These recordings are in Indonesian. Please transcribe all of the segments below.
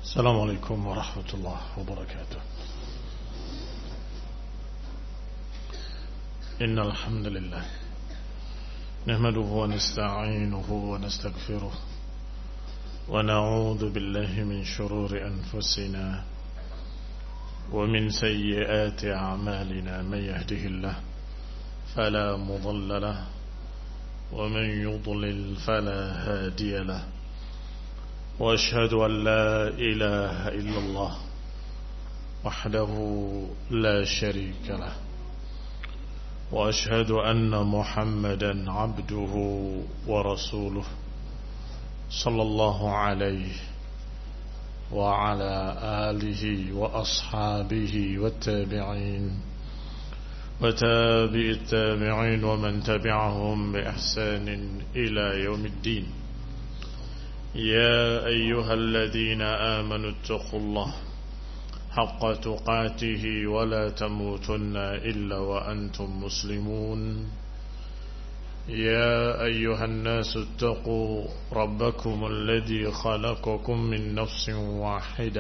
السلام عليكم ورحمة الله وبركاته. إن الحمد لله نحمده ونستعينه ونستغفره ونعوذ بالله من شرور أنفسنا ومن سيئات أعمالنا. من يهده الله فلا مضل له ومن يضلل فلا هادي له، وأشهد أن لا إله إلا الله وحده لا شريك له، وأشهد أن محمدا عبده ورسوله صلى الله عليه وعلى آله وأصحابه والتابعين وتابع التابعين ومن تبعهم بإحسان إلى يوم الدين. يا أيها الذين آمنوا اتقوا الله حق تقاته ولا تموتن إلا وأنتم مسلمون. يا أيها الناس اتقوا ربكم الذي خلقكم من نفس واحدة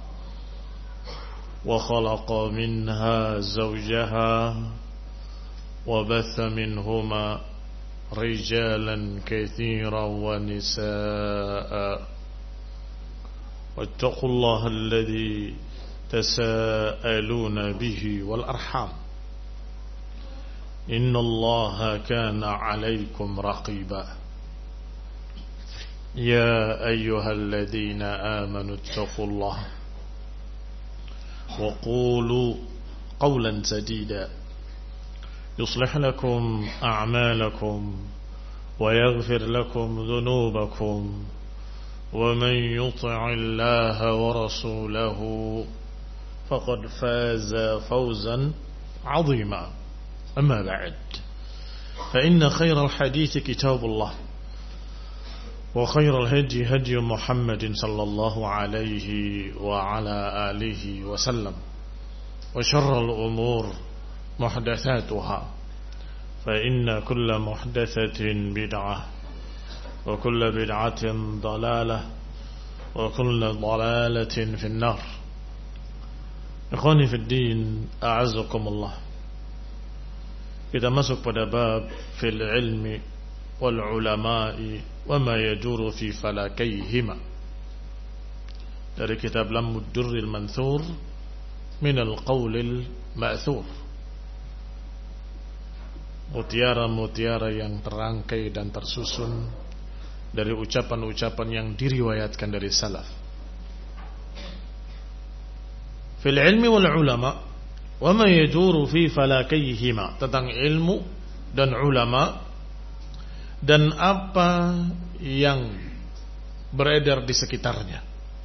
وخلق منها زوجها وبث منهما رجالا كثيرا ونساء، واتقوا الله الذي تساءلون به والأرحام إن الله كان عليكم رقيبا. يا أيها الذين آمنوا اتقوا الله وقولوا قولا سديدا يصلح لكم أعمالكم ويغفر لكم ذنوبكم، ومن يطع الله ورسوله فقد فاز فوزا عظيما. أما بعد، فإن خير الحديث كتاب الله، وخير الهدي هدي محمد صلى الله عليه وعلى آله وسلم، وشر الأمور محدثاتها، فإن كل محدثة بدعة وكل بدعة ضلالة وكل ضلالة في النار. Ikhwani fi din, a'azzakumullah. Kita masuk pada bab fil ilmi wal ulama'i wa ma yaduru fi falakayhima dari kitab Lammud Durril Manthur min al-qawlil ma'thur. Mutiara-mutiara yang terangkai dan tersusun dari ucapan-ucapan yang diriwayatkan dari salaf. Fil ilmi wal ulama wa ma yaduru fi falakayhima, tentang ilmu dan ulama dan apa yang beredar di sekitarnya.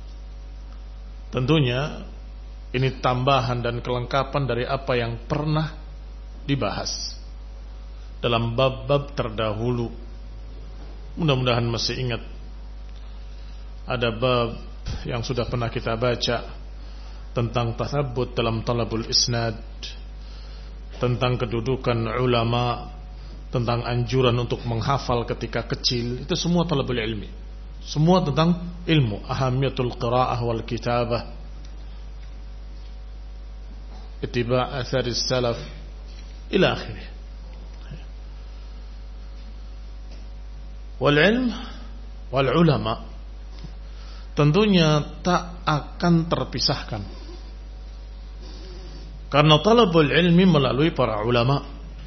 Tentunya ini tambahan dan kelengkapan dari apa yang pernah dibahas dalam bab-bab terdahulu. Mudah-mudahan masih ingat ada bab yang sudah pernah kita baca tentang tathabbut dalam talabul isnad, tentang kedudukan ulama, tentang anjuran untuk menghafal ketika kecil. Itu semua talabul ilmi, semua tentang ilmu, ahamiyatul qira'ah wal kitabah, ittiba' atharis salaf ila akhirih. Wal ilm wal ulama tentunya tak akan terpisahkan, karena talabul ilmi melalui para ulama.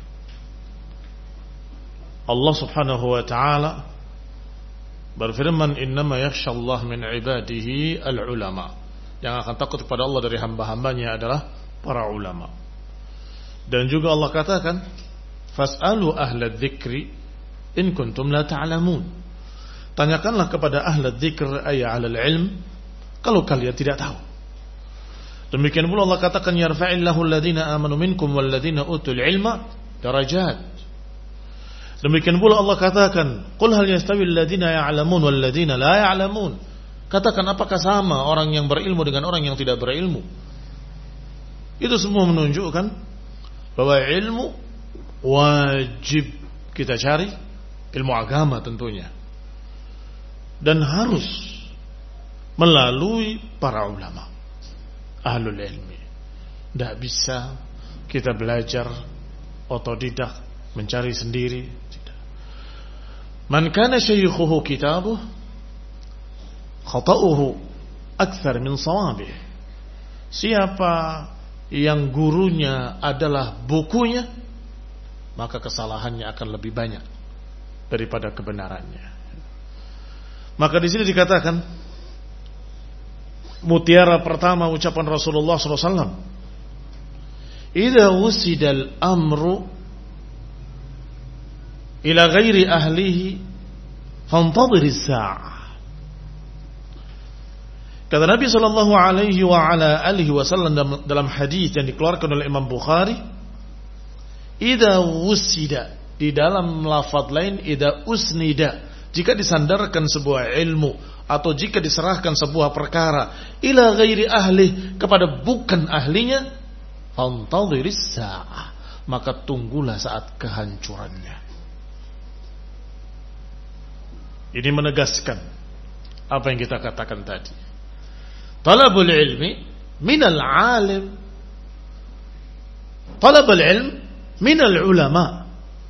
Allah subhanahu wa ta'ala berfirman, innama yakhshallah min ibadihi al-ulama. Yang akan takut kepada Allah dari hamba-hambanya adalah para ulama. Dan juga Allah katakan, fas'alu ahla dzikri in kuntum la ta'lamun. Tanyakanlah kepada ahla dzikr ay 'alal ilm kalau kalian tidak tahu. Demikian pula Allah katakan, yarfa'illahu alladhina amanu minkum walladhina utul ilma darajat. Demikian pula Allah katakan, qul hal yastawi alladhina ya'lamun walladhina la ya'lamun. Katakan, apakah sama orang yang berilmu dengan orang yang tidak berilmu? Itu semua menunjukkan bahwa ilmu wajib kita cari, ilmu agama tentunya, dan harus melalui para ulama, ahlul ilmi. Tidak bisa kita belajar otodidak, mencari sendiri. Tidak. Man kana syaykhuhu kitabuh khata'uhu akthar min sawabih. Siapa yang gurunya adalah bukunya, maka kesalahannya akan lebih banyak daripada kebenarannya. Maka di sini dikatakan mutiara pertama ucapan Rasulullah SAW, idza wusidal amru ila ghairi ahlihi fantadhir as-sa'ah. Kata Nabi sallallahu alaihi wa ala alihi wasallam dalam hadis yang dikeluarkan oleh Imam Bukhari, idza wusida, di dalam lafaz lain idza usnida, jika disandarkan sebuah ilmu atau jika diserahkan sebuah perkara ila ghairi ahli, kepada bukan ahlinya, fantadhiris sa'ah, maka tunggulah saat kehancurannya. Ini menegaskan apa yang kita katakan tadi. Talabul ilmi minal alim, talabul ilm minal ulama.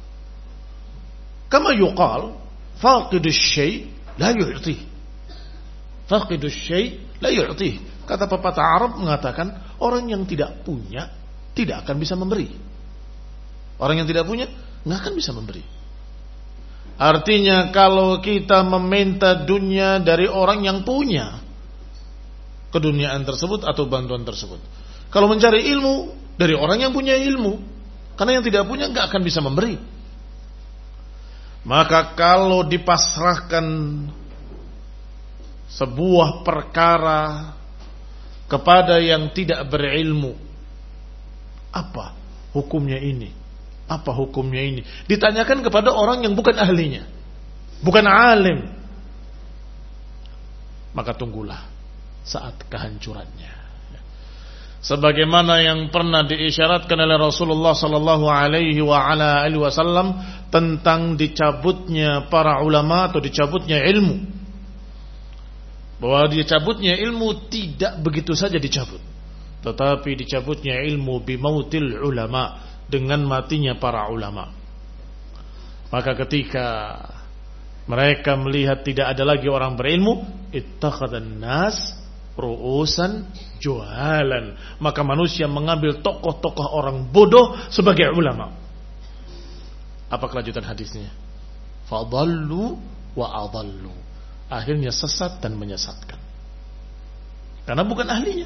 Kama yuqal faqidus syai' la yu'tih, faqidus syai' la yu'tih. Kata pepatah Arab mengatakan, orang yang tidak punya tidak akan bisa memberi. Orang yang tidak punya nggak akan bisa memberi. Artinya kalau kita meminta dunia dari orang yang punya keduniaan tersebut atau bantuan tersebut, kalau mencari ilmu dari orang yang punya ilmu, karena yang tidak punya nggak akan bisa memberi. Maka kalau dipasrahkan sebuah perkara kepada yang tidak berilmu, apa hukumnya ini? Apa hukumnya ini? Ditanyakan kepada orang yang bukan ahlinya, bukan alim, maka tunggulah saat kehancurannya. Sebagaimana yang pernah diisyaratkan oleh Rasulullah sallallahu alaihi wa ala alihi wasallam tentang dicabutnya para ulama atau dicabutnya ilmu. Bahwa dicabutnya ilmu tidak begitu saja dicabut, tetapi dicabutnya ilmu bimautil ulama, dengan matinya para ulama. Maka ketika mereka melihat tidak ada lagi orang berilmu, ittakhadhan nas ru'usan juhalan, maka manusia mengambil tokoh-tokoh orang bodoh sebagai ulama. Apa kelanjutan hadisnya? Fadallu wa adallu, akhirnya sesat dan menyesatkan karena bukan ahlinya.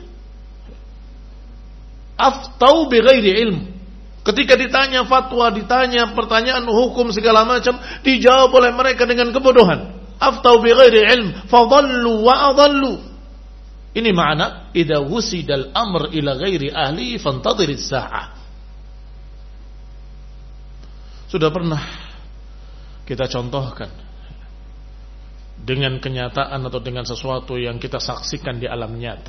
Aftau bighairi ilm, ketika ditanya fatwa, ditanya pertanyaan hukum segala macam, dijawab oleh mereka dengan kebodohan. Aftau bighairi ilm fadallu wa adallu. Ini makna idza wusidal amr ila ghairi ahli fantadhiris sa'ah. Sudah pernah kita contohkan dengan kenyataan atau dengan sesuatu yang kita saksikan di alam nyata.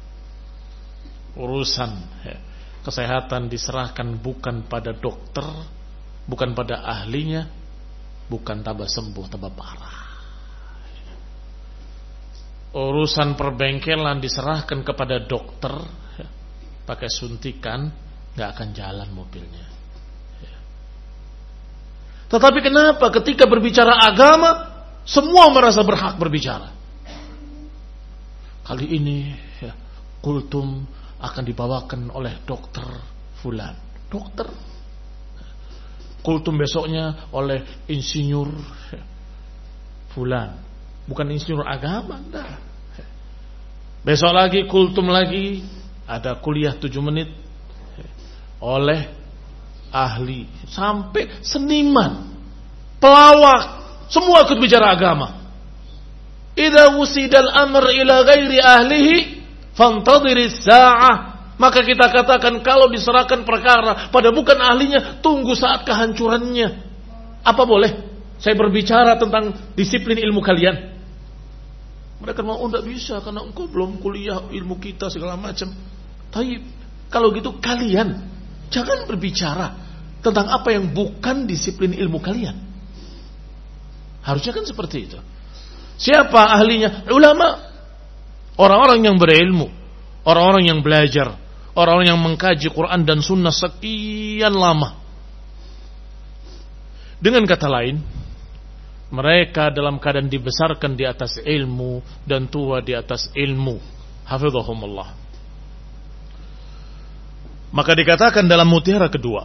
Urusan kesehatan diserahkan bukan pada dokter, bukan pada ahlinya, bukan tambah sembuh tambah parah. Urusan perbengkelan diserahkan kepada dokter, pakai suntikan nggak akan jalan mobilnya. Tetapi kenapa ketika berbicara agama semua merasa berhak berbicara? Kali ini kultum akan dibawakan oleh dokter fulan, dokter. Kultum besoknya oleh insinyur fulan, bukan insinyur agama, enggak. Besok lagi kultum lagi, ada kuliah 7 menit oleh ahli, sampai seniman, pelawak, semua ikut bicara agama. Idza wusidal amr ila ghairi ahlihi fantadhiris sa'ah, maka kita katakan kalau diserahkan perkara pada bukan ahlinya, tunggu saat kehancurannya. Apa boleh saya berbicara tentang disiplin ilmu kalian? Mereka mau, tidak bisa karena engkau belum kuliah ilmu kita segala macam. Tapi kalau gitu kalian jangan berbicara tentang apa yang bukan disiplin ilmu kalian. Harusnya kan seperti itu. Siapa ahlinya? Ulama. Orang-orang yang berilmu, orang-orang yang belajar, orang-orang yang mengkaji Quran dan Sunnah sekian lama. Dengan kata lain, mereka dalam keadaan dibesarkan di atas ilmu dan tua di atas ilmu. Hafizahumullah. Maka dikatakan dalam mutiara kedua,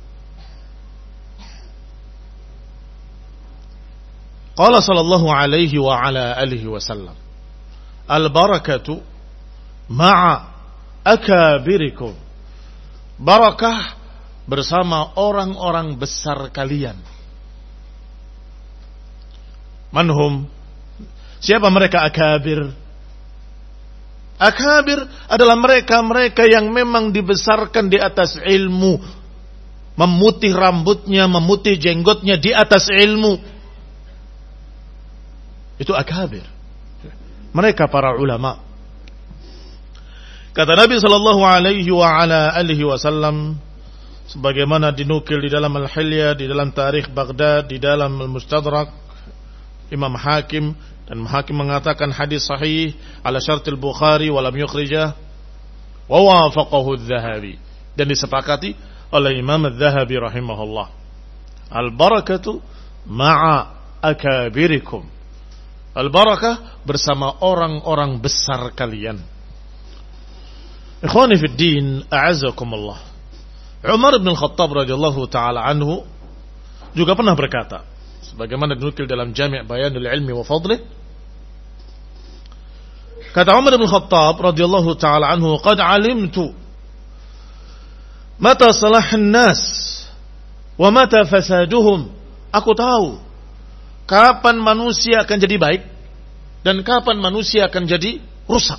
qala sallallahu alaihi wa ala alihi wasallam, al-barakatu ma'a akabirikum. Barakah bersama orang-orang besar kalian. Manhum? Siapa mereka akabir? Akabir adalah mereka-mereka yang memang dibesarkan di atas ilmu, memutih rambutnya, memutih jenggotnya di atas ilmu. Itu akabir. Mereka para ulama. Kata Nabi sallallahu alaihi wa ala alihi wasallam, sebagaimana dinukil di dalam Al-Hilya, di dalam Tarikh Baghdad, di dalam Al-Mustadrak Imam Hakim, dan Hakim mengatakan hadis sahih ala syartil Bukhari wa lam yukhrijah wa wafaqahu adh-Dhahabi, dan disepakati oleh Imam adh-Dhahabi rahimahullah. Al-barakatu ma'a akabirikum. Al-barakah bersama orang-orang besar kalian. Ikhwani fid din, a'azzakumullah. Umar bin Khattab radhiyallahu taala anhu juga pernah berkata, sebagaimana dinukil dalam Jami' Bayanul Ilmi wa Fadlih, kata Umar bin Khattab radhiyallahu taala anhu, qad alimtu mata salahan nas wa mata fasaduhum. Aku tahu kapan manusia akan jadi baik dan kapan manusia akan jadi rusak.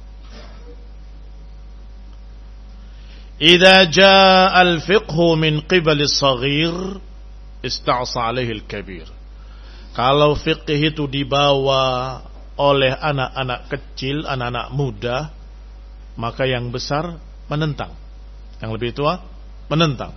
Idza jaa al-fiqhu min qibali as-saghir ista'sa alaihi al-kabir. Kalau fiqh itu dibawa oleh anak-anak kecil, anak-anak muda, maka yang besar menentang, yang lebih tua menentang.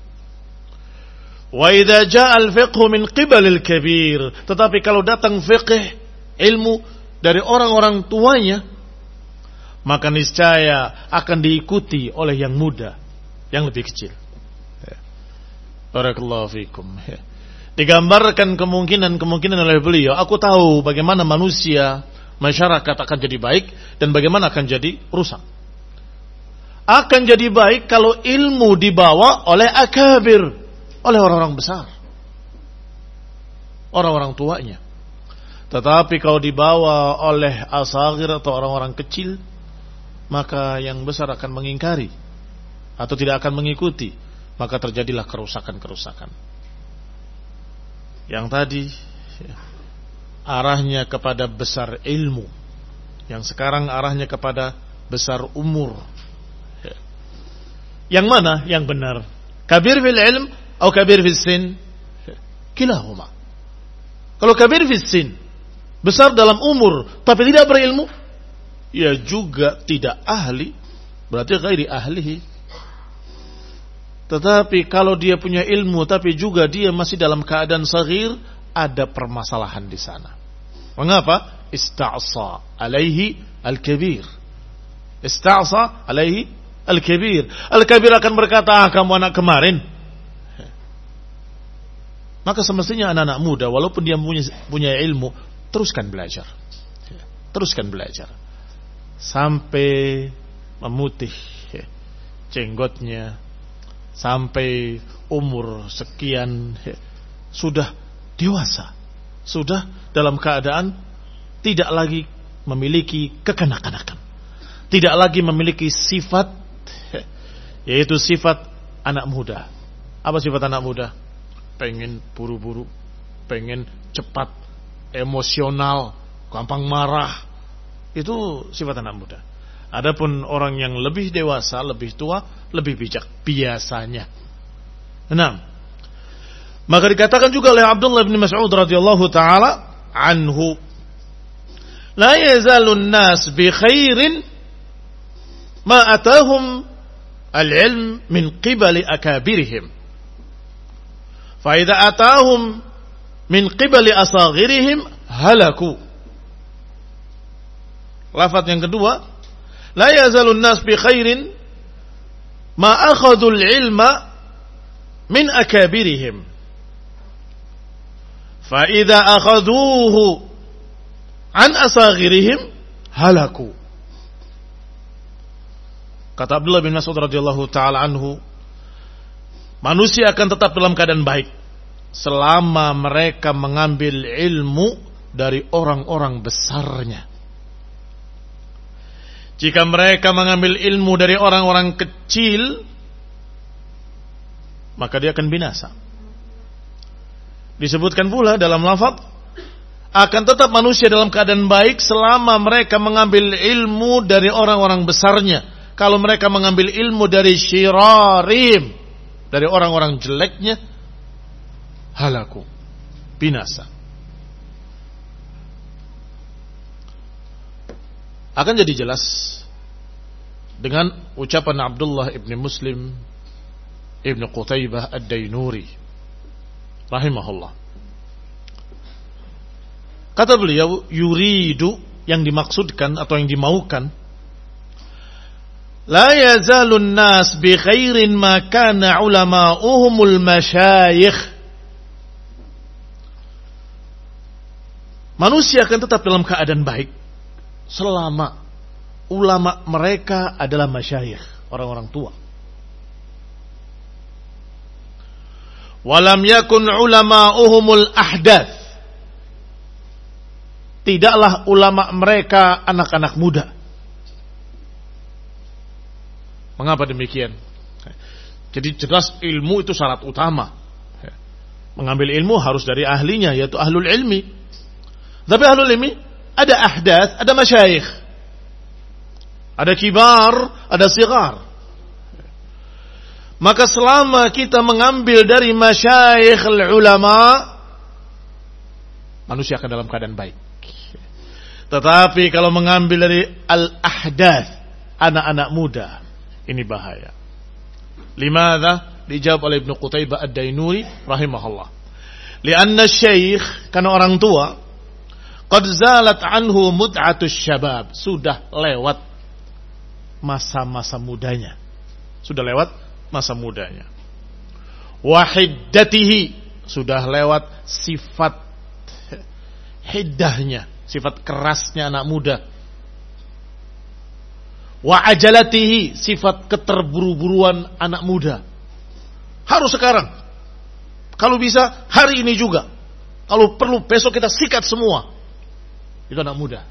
Wa idza jaa al-fiqhu min qibali al-kabir, tetapi kalau datang fiqh, ilmu dari orang-orang tuanya, maka niscaya akan diikuti oleh yang muda, yang lebih kecil. Barakallahu fikum. Digambarkan kemungkinan oleh beliau, aku tahu bagaimana manusia, masyarakat akan jadi baik dan bagaimana akan jadi rusak. Akan jadi baik kalau ilmu dibawa oleh akabir, oleh orang-orang besar, orang-orang tuanya. Tetapi kalau dibawa oleh asagir atau orang-orang kecil, maka yang besar akan mengingkari atau tidak akan mengikuti, maka terjadilah kerusakan-kerusakan. Yang tadi arahnya kepada besar ilmu, yang sekarang arahnya kepada besar umur. Yang mana yang benar? Kabir fil ilm atau kabir fil sin? Kilahuma. Kalau kabir fil sin, besar dalam umur tapi tidak berilmu, ya juga tidak ahli, berarti ghairi ahlihi. Tetapi kalau dia punya ilmu tapi juga dia masih dalam keadaan saghir, ada permasalahan di sana. Mengapa? Ista'sa alaihi al-kabir. Ista'sa alaihi al-kabir. Al-kabir akan berkata, kamu anak kemarin. Maka semestinya anak-anak muda, walaupun dia punya ilmu, teruskan belajar. Teruskan belajar. Sampai memutih jenggotnya, sampai umur sekian, sudah dewasa, sudah dalam keadaan tidak lagi memiliki kekanak-kanakan, tidak lagi memiliki sifat, yaitu sifat anak muda. Apa sifat anak muda? Pengen buru-buru, pengen cepat, emosional, gampang marah. Itu sifat anak muda. Adapun orang yang lebih dewasa, lebih tua, lebih bijak biasanya. Nah, maka dikatakan juga oleh Abdullah bin Mas'ud radhiyallahu taala anhu, la yazalun nas bi khairin ma atahum al-ilm min qibali akabirihim. Fa idza atahum min qibali asaghirihim halaku. Lafaz yang kedua, la yazalun nas bi khairin ma akhadul ilma min akabirihim. Fa idza akhaduhu an asaghirihim halaku. Kata Abdullah bin Mas'ud radhiyallahu taala anhu, manusia akan tetap dalam keadaan baik selama mereka mengambil ilmu dari orang-orang besarnya. Jika mereka mengambil ilmu dari orang-orang kecil, maka dia akan binasa. Disebutkan pula dalam lafaz, akan tetap manusia dalam keadaan baik selama mereka mengambil ilmu dari orang-orang besarnya. Kalau mereka mengambil ilmu dari syirarim, dari orang-orang jeleknya, halaku, binasa. Akan jadi jelas dengan ucapan Abdullah ibn Muslim ibn Qutaybah ad-Dainuri rahimahullah. Kata beliau, yuridu, yang dimaksudkan atau yang dimaukan, la yazalun nas bi khairin ma kana ulama'uhumul masyayikh. Manusia akan tetap dalam keadaan baik selama ulama mereka adalah masyayikh, orang-orang tua. Walam yakun ulama'uhumul ahdath. Tidaklah ulama mereka anak-anak muda. Mengapa demikian? Jadi jelas ilmu itu syarat utama. Mengambil ilmu harus dari ahlinya, yaitu ahlul ilmi. Tapi ahlul ilmi ada ahdath, ada masyayikh, ada kibar, ada sigar. Maka selama kita mengambil dari masyayikh ulama, manusia akan dalam keadaan baik. Tetapi kalau mengambil dari al-ahdath, anak-anak muda, ini bahaya. Limadha? Dijawab oleh Ibnu Qutaybah ad-Dainuri rahimahullah. Lianna syekh, karena orang tua, qad zalat anhu mud'atus syabab, sudah lewat masa-masa mudanya. Sudah lewat masa mudanya. Wa hiddatihi, sudah lewat sifat hiddahnya, sifat kerasnya anak muda. Wa ajalatihi, sifat keterburu-buruan anak muda. Harus sekarang. Kalau bisa hari ini juga. Kalau perlu besok kita sikat semua. Itu anak muda.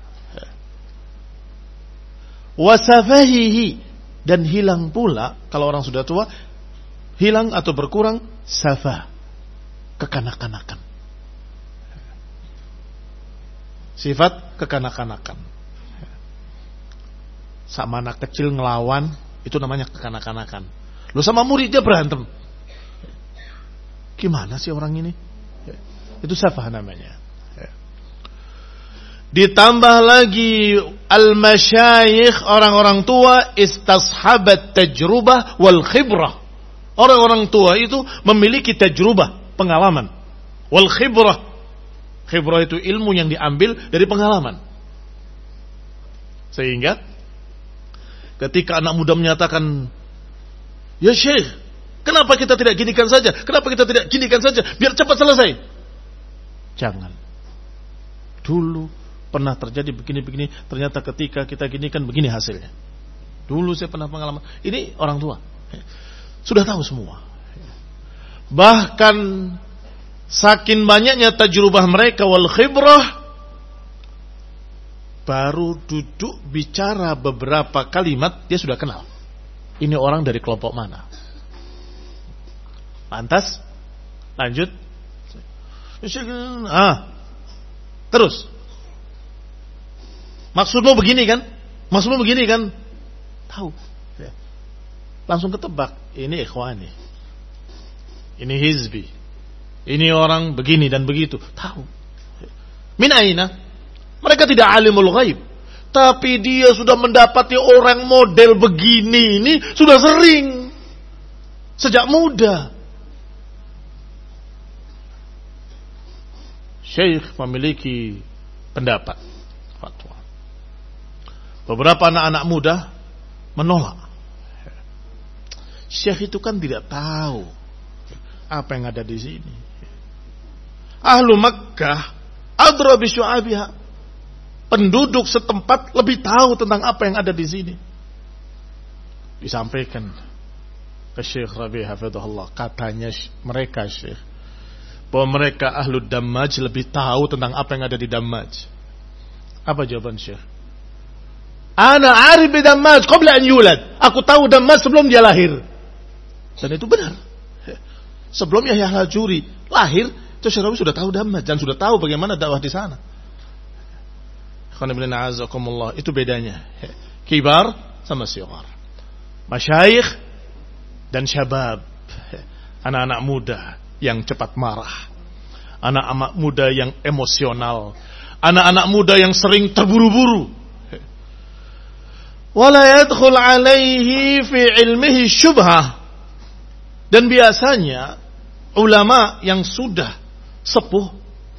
Wasafahihi, dan hilang pula kalau orang sudah tua, hilang atau berkurang safah, kekanak-kanakan. Sifat kekanak-kanakan. Sama anak kecil ngelawan, itu namanya kekanak-kanakan. Lu sama muridnya berantem. Gimana sih orang ini? Itu safah namanya. Ditambah lagi al-masyayikh, orang-orang tua, istashabat tajrubah wal khibrah. Orang-orang tua itu memiliki tajrubah, pengalaman. Wal khibrah. Khibrah itu ilmu yang diambil dari pengalaman. Sehingga ketika anak muda menyatakan, ya syekh, kenapa kita tidak ginikan saja? Kenapa kita tidak ginikan saja? Biar cepat selesai. Jangan. Dulu pernah terjadi begini-begini, ternyata ketika kita ginikan begini hasilnya. Dulu saya pernah pengalaman. Ini orang tua sudah tahu semua. Bahkan saking banyaknya tajrubah mereka wal khibrah, baru duduk bicara beberapa kalimat dia sudah kenal. Ini orang dari kelompok mana. Lantas lanjut. Terus. Maksudmu begini kan? Maksudmu begini kan? Tahu. Langsung ketebak. Ini ikhwani. Ini hizbi. Ini orang begini dan begitu. Tahu. Min aina? Mereka tidak alimul ghaib. Tapi dia sudah mendapati orang model begini ini sudah sering. Sejak muda. Syekh memiliki pendapat. Fatwa. Beberapa anak-anak muda menolak. Syekh itu kan tidak tahu apa yang ada di sini. Ahlu Makkah adra bi syu'abiha. Penduduk setempat lebih tahu tentang apa yang ada di sini. Disampaikan ke Syekh Rabi' hafizahullah, katanya mereka Syekh, bahwa mereka ahlu Dammaj lebih tahu tentang apa yang ada di Dammaj. Apa jawaban Syekh? Ana arif bi Dammaj qabla an yulad. Aku tahu Dammaj sebelum dia lahir. Dan itu benar. Sebelum Yahya al-Hajuri lahir, itu Syekh Rabi' sudah tahu Dammaj dan sudah tahu bagaimana dakwah di sana. Itu bedanya. Kibar sama sighar. Masyayikh dan syabab. Anak-anak muda yang cepat marah. Anak-anak muda yang emosional. Anak-anak muda yang sering terburu-buru. Wala yadkhul alaihi fi ilmihi syubhah. Dan biasanya ulama yang sudah sepuh,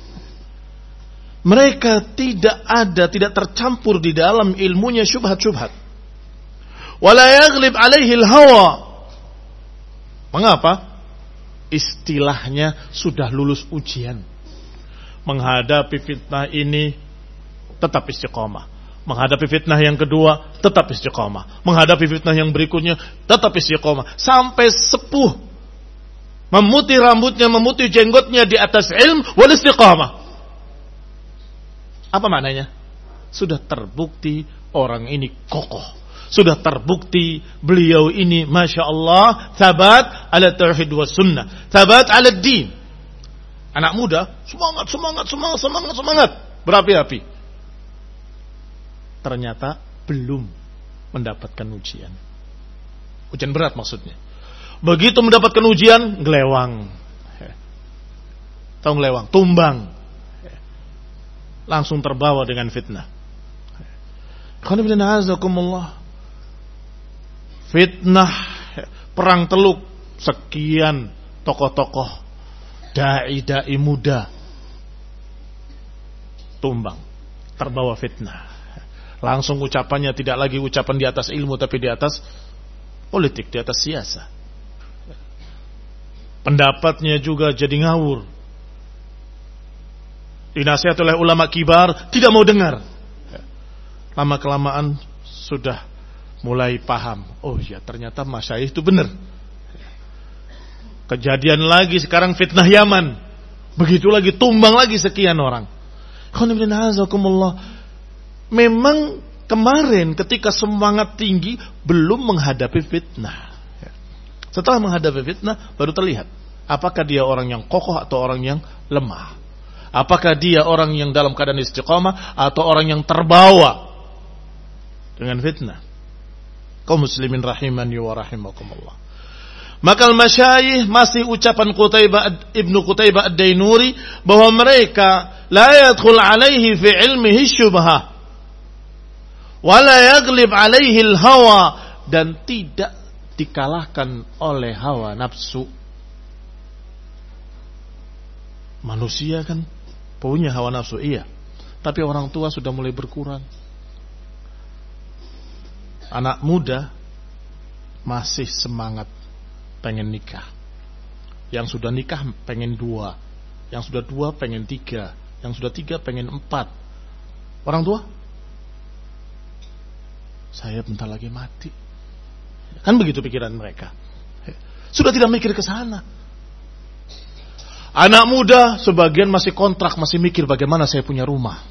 mereka tidak tercampur di dalam ilmunya syubhat-syubhat. Wala yaghlib alaihi al-hawa. Mengapa? Istilahnya sudah lulus ujian. Menghadapi fitnah ini tetap istiqamah. Menghadapi fitnah yang kedua tetap istiqamah. Menghadapi fitnah yang berikutnya tetap istiqamah. Sampai sepuh, memutih rambutnya, memutih jenggotnya di atas ilm wal istiqamah. Apa maknanya? Sudah terbukti orang ini kokoh. Sudah terbukti beliau ini Masya Allah thabat ala tauhid wa sunnah, thabat ala din. Anak muda semangat berapi-api. Ternyata belum mendapatkan ujian. Ujian berat maksudnya. Begitu mendapatkan ujian, ngelewang. Tahu ngelewang? Tumbang. Langsung terbawa dengan fitnah. Fitnah, perang teluk, sekian tokoh-tokoh dai-dai muda tumbang, terbawa fitnah. Langsung ucapannya tidak lagi ucapan di atas ilmu, tapi di atas politik, di atas siasa. Pendapatnya juga jadi ngawur. Dinasihat oleh ulama kibar, tidak mau dengar. Lama-kelamaan sudah mulai paham. Oh ya, ternyata masyayikh itu benar. Kejadian lagi sekarang fitnah Yaman. Begitu lagi, tumbang lagi sekian orang. Memang kemarin ketika semangat tinggi belum menghadapi fitnah. Setelah menghadapi fitnah baru terlihat apakah dia orang yang kokoh atau orang yang lemah. Apakah dia orang yang dalam keadaan istiqamah atau orang yang terbawa dengan fitnah. Kaum muslimin rahimani wa rahimakumullah. Maka al-masyayikh, masih ucapan Ibnu Qutaibah ad-Dainuri, bahwa mereka la yadkhul alaihi fi ilmihi syubhah wa la yaglib alaihi al-hawa, dan tidak dikalahkan oleh hawa nafsu. Manusia kan punya hawa nafsu, iya, tapi orang tua sudah mulai berkurang. Anak muda masih semangat pengen nikah. Yang sudah nikah pengen 2. Yang sudah 2 pengen 3. Yang sudah 3 pengen 4. Orang tua, saya bentar lagi mati. Kan begitu pikiran mereka. Sudah tidak mikir ke sana. Anak muda sebagian masih kontrak, masih mikir bagaimana saya punya rumah.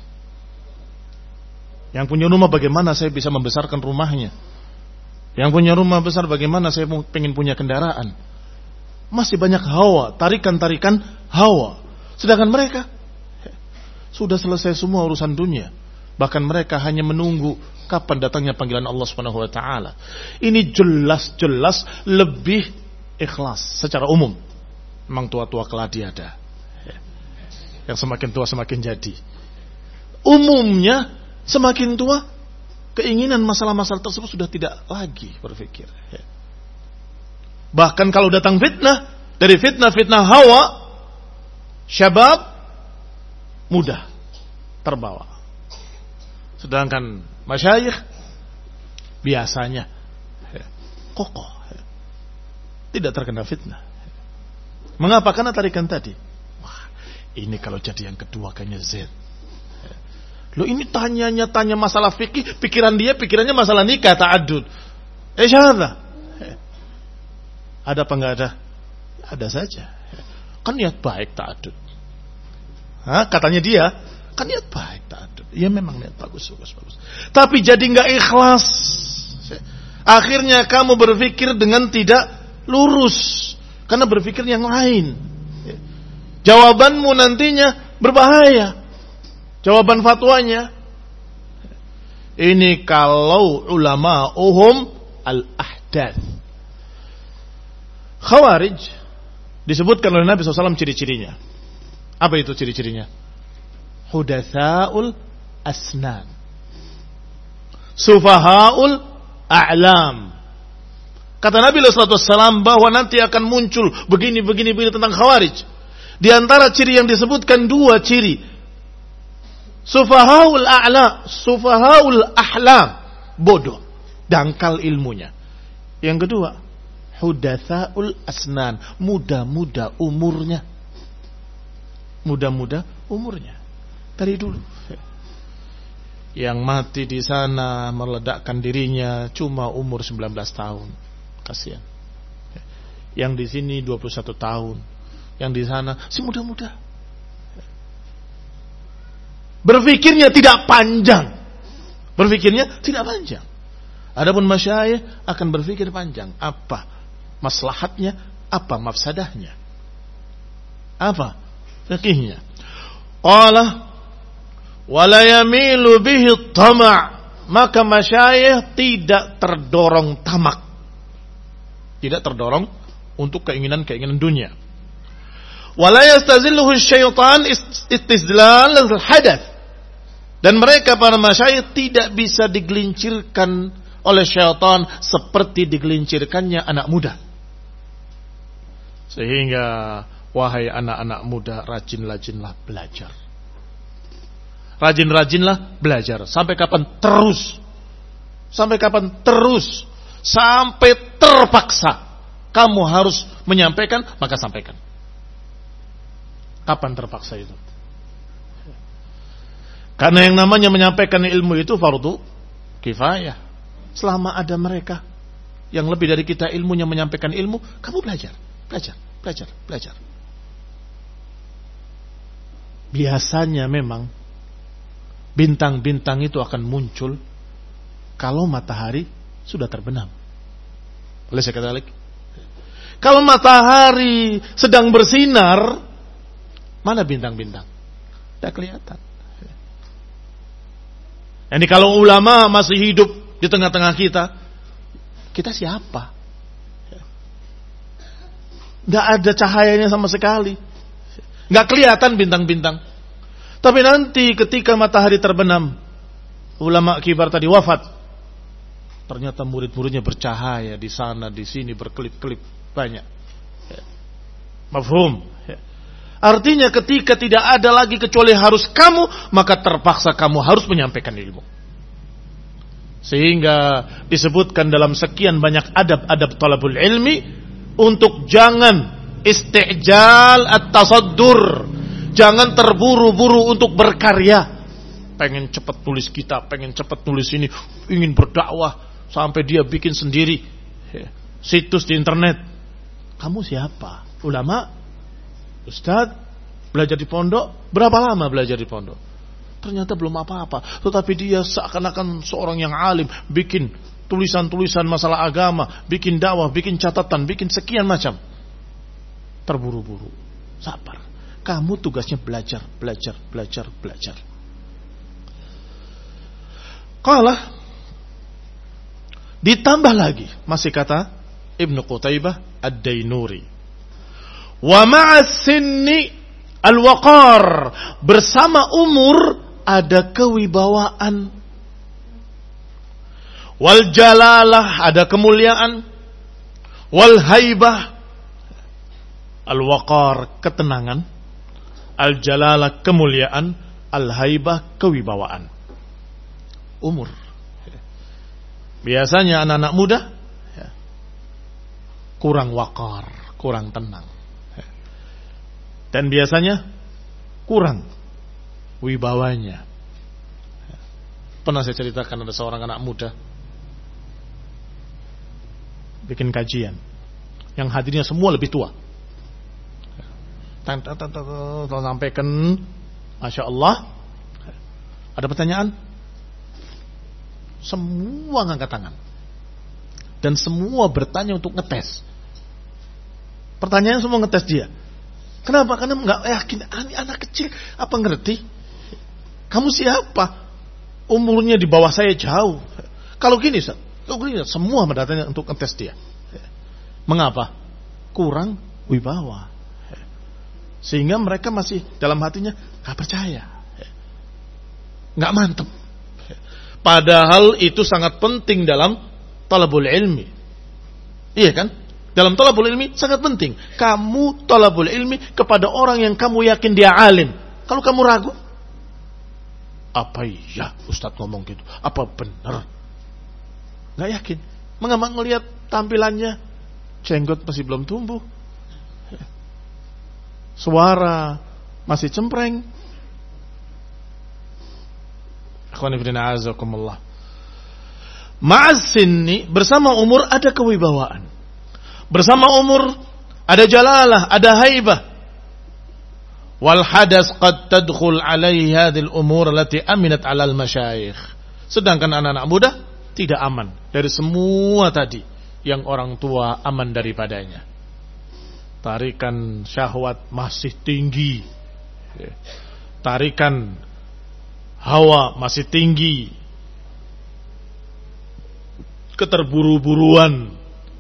Yang punya rumah bagaimana saya bisa membesarkan rumahnya. Yang punya rumah besar bagaimana saya pengen punya kendaraan. Masih banyak hawa, tarikan-tarikan hawa. Sedangkan mereka sudah selesai semua urusan dunia. Bahkan mereka hanya menunggu kapan datangnya panggilan Allah Subhanahu wa taala. Ini jelas-jelas lebih ikhlas secara umum. Memang tua-tua keladi ada. Yang semakin tua semakin jadi. Umumnya semakin tua, keinginan masalah-masalah tersebut sudah tidak lagi berpikir. Bahkan kalau datang fitnah, dari fitnah-fitnah hawa, syabab mudah terbawa. Sedangkan masyayikh biasanya kokoh, tidak terkena fitnah. Mengapa? Karena tarikan tadi. Wah, ini kalau jadi yang kedua kayaknya Z. Loh, ini tanya masalah fikih, pikirannya masalah nikah, ta'addud. Syahada. Ada apa enggak ada? Ada saja. Kan niat baik ta'addud. Katanya dia, kan niat baik ta'addud. Ya memang niat bagus. Tapi jadi enggak ikhlas. Akhirnya kamu berpikir dengan tidak lurus. Karena berpikir yang lain. Jawabanmu nantinya berbahaya. Jawaban fatwanya. Ini kalau ulama al-ahdath. Khawarij disebutkan oleh Nabi SAW ciri-cirinya. Apa itu ciri-cirinya? Hudatha'ul asnan, sufaha'ul a'lam. Kata Nabi SAW bahwa nanti akan muncul begini tentang Khawarij. Di antara ciri yang disebutkan dua ciri. Sufaha'ul ahlam, bodoh, dangkal ilmunya. Yang kedua, hudatha'ul asnan, muda-muda umurnya. Dari dulu. Yang mati di sana meledakkan dirinya cuma umur 19 tahun. Kasihan. Yang di sini 21 tahun. Yang di sana si muda-muda. Berpikirnya tidak panjang. Adapun masyayikh akan berpikir panjang. Apa maslahatnya? Apa mafsadahnya? Apa fikihnya? Qala wala yamilu bihi tama'. Maka masyayikh tidak terdorong tamak. Tidak terdorong untuk keinginan dunia. Wala yastazilluhu syaitan istizlal al-hadath. Dan mereka para masyayikh tidak bisa digelincirkan oleh syaitan seperti digelincirkannya anak muda. Sehingga wahai anak-anak muda, rajin-rajinlah belajar. Rajin-rajinlah belajar. Sampai kapan terus? Sampai terpaksa kamu harus menyampaikan, maka sampaikan. Kapan terpaksa itu? Karena yang namanya menyampaikan ilmu itu fardu kifayah. Selama ada mereka yang lebih dari kita ilmunya menyampaikan ilmu, kamu belajar. Biasanya memang bintang-bintang itu akan muncul kalau matahari sudah terbenam. Boleh saya kata lagi? Kalau matahari sedang bersinar, mana bintang-bintang? Tidak kelihatan. Jadi kalau ulama masih hidup di tengah-tengah kita siapa? Tidak ada cahayanya sama sekali. Tidak kelihatan bintang-bintang. Tapi nanti ketika matahari terbenam, ulama kibar tadi wafat, ternyata murid-muridnya bercahaya di sana, di sini, berkelip-kelip banyak. Mafhum? Artinya ketika tidak ada lagi kecuali harus kamu, maka terpaksa kamu harus menyampaikan ilmu. Sehingga disebutkan dalam sekian banyak adab-adab talabul ilmi untuk jangan istijal at-tasaddur, jangan terburu-buru untuk berkarya. Pengen cepat tulis kitab, pengen cepat tulis ini, ingin berdakwah sampai dia bikin sendiri situs di internet. Kamu siapa? Ulama? Ustaz? Belajar di pondok? Berapa lama belajar di pondok? Ternyata belum apa-apa. Tetapi dia seakan-akan seorang yang alim, bikin tulisan-tulisan masalah agama, bikin dakwah, bikin catatan, bikin sekian macam. Terburu-buru. Sabar. Kamu tugasnya belajar. Qala, ditambah lagi, masih kata Ibnu Qutaibah Ad-Dainuri, wa ma'as sinni al-waqar, bersama umur ada kewibawaan, wal jalalah, ada kemuliaan, wal haibah, al-waqar ketenangan, al jalalah kemuliaan, al haibah kewibawaan. Umur. Biasanya anak-anak muda kurang wakar, kurang tenang. Dan biasanya kurang wibawanya. Pernah saya ceritakan ada seorang anak muda bikin kajian yang hadirnya semua lebih tua. Sampaikan, Masya Allah, ada pertanyaan, semua ngangkat tangan dan semua bertanya untuk ngetes. Pertanyaan semua ngetes dia. Kenapa? Karena nggak yakin. Anak kecil apa ngerti? Kamu siapa? Umurnya di bawah saya jauh. Kalau gini, semua bertanya untuk ngetes dia. Mengapa? Kurang wibawa. Sehingga mereka masih dalam hatinya nggak percaya, nggak mantap. Padahal itu sangat penting dalam talabul ilmi. Iya kan? Dalam talabul ilmi sangat penting. Kamu talabul ilmi kepada orang yang kamu yakin dia alim. Kalau kamu ragu, apa iya Ustaz ngomong gitu? Apa benar? Nggak yakin. Mengapa ngelihat tampilannya, jenggot masih belum tumbuh, suara masih cempreng. Akhwanifidina azakumullah. Ma'az sinni, bersama umur ada kewibawaan. Bersama umur ada jalalah, ada haibah. Wal hadas qad tadkhul alaihi hadhil umur allati aminat 'alal masyayikh. Sedangkan anak-anak muda tidak aman dari semua tadi yang orang tua aman daripadanya. Tarikan syahwat masih tinggi, tarikan hawa masih tinggi, keterburu-buruan,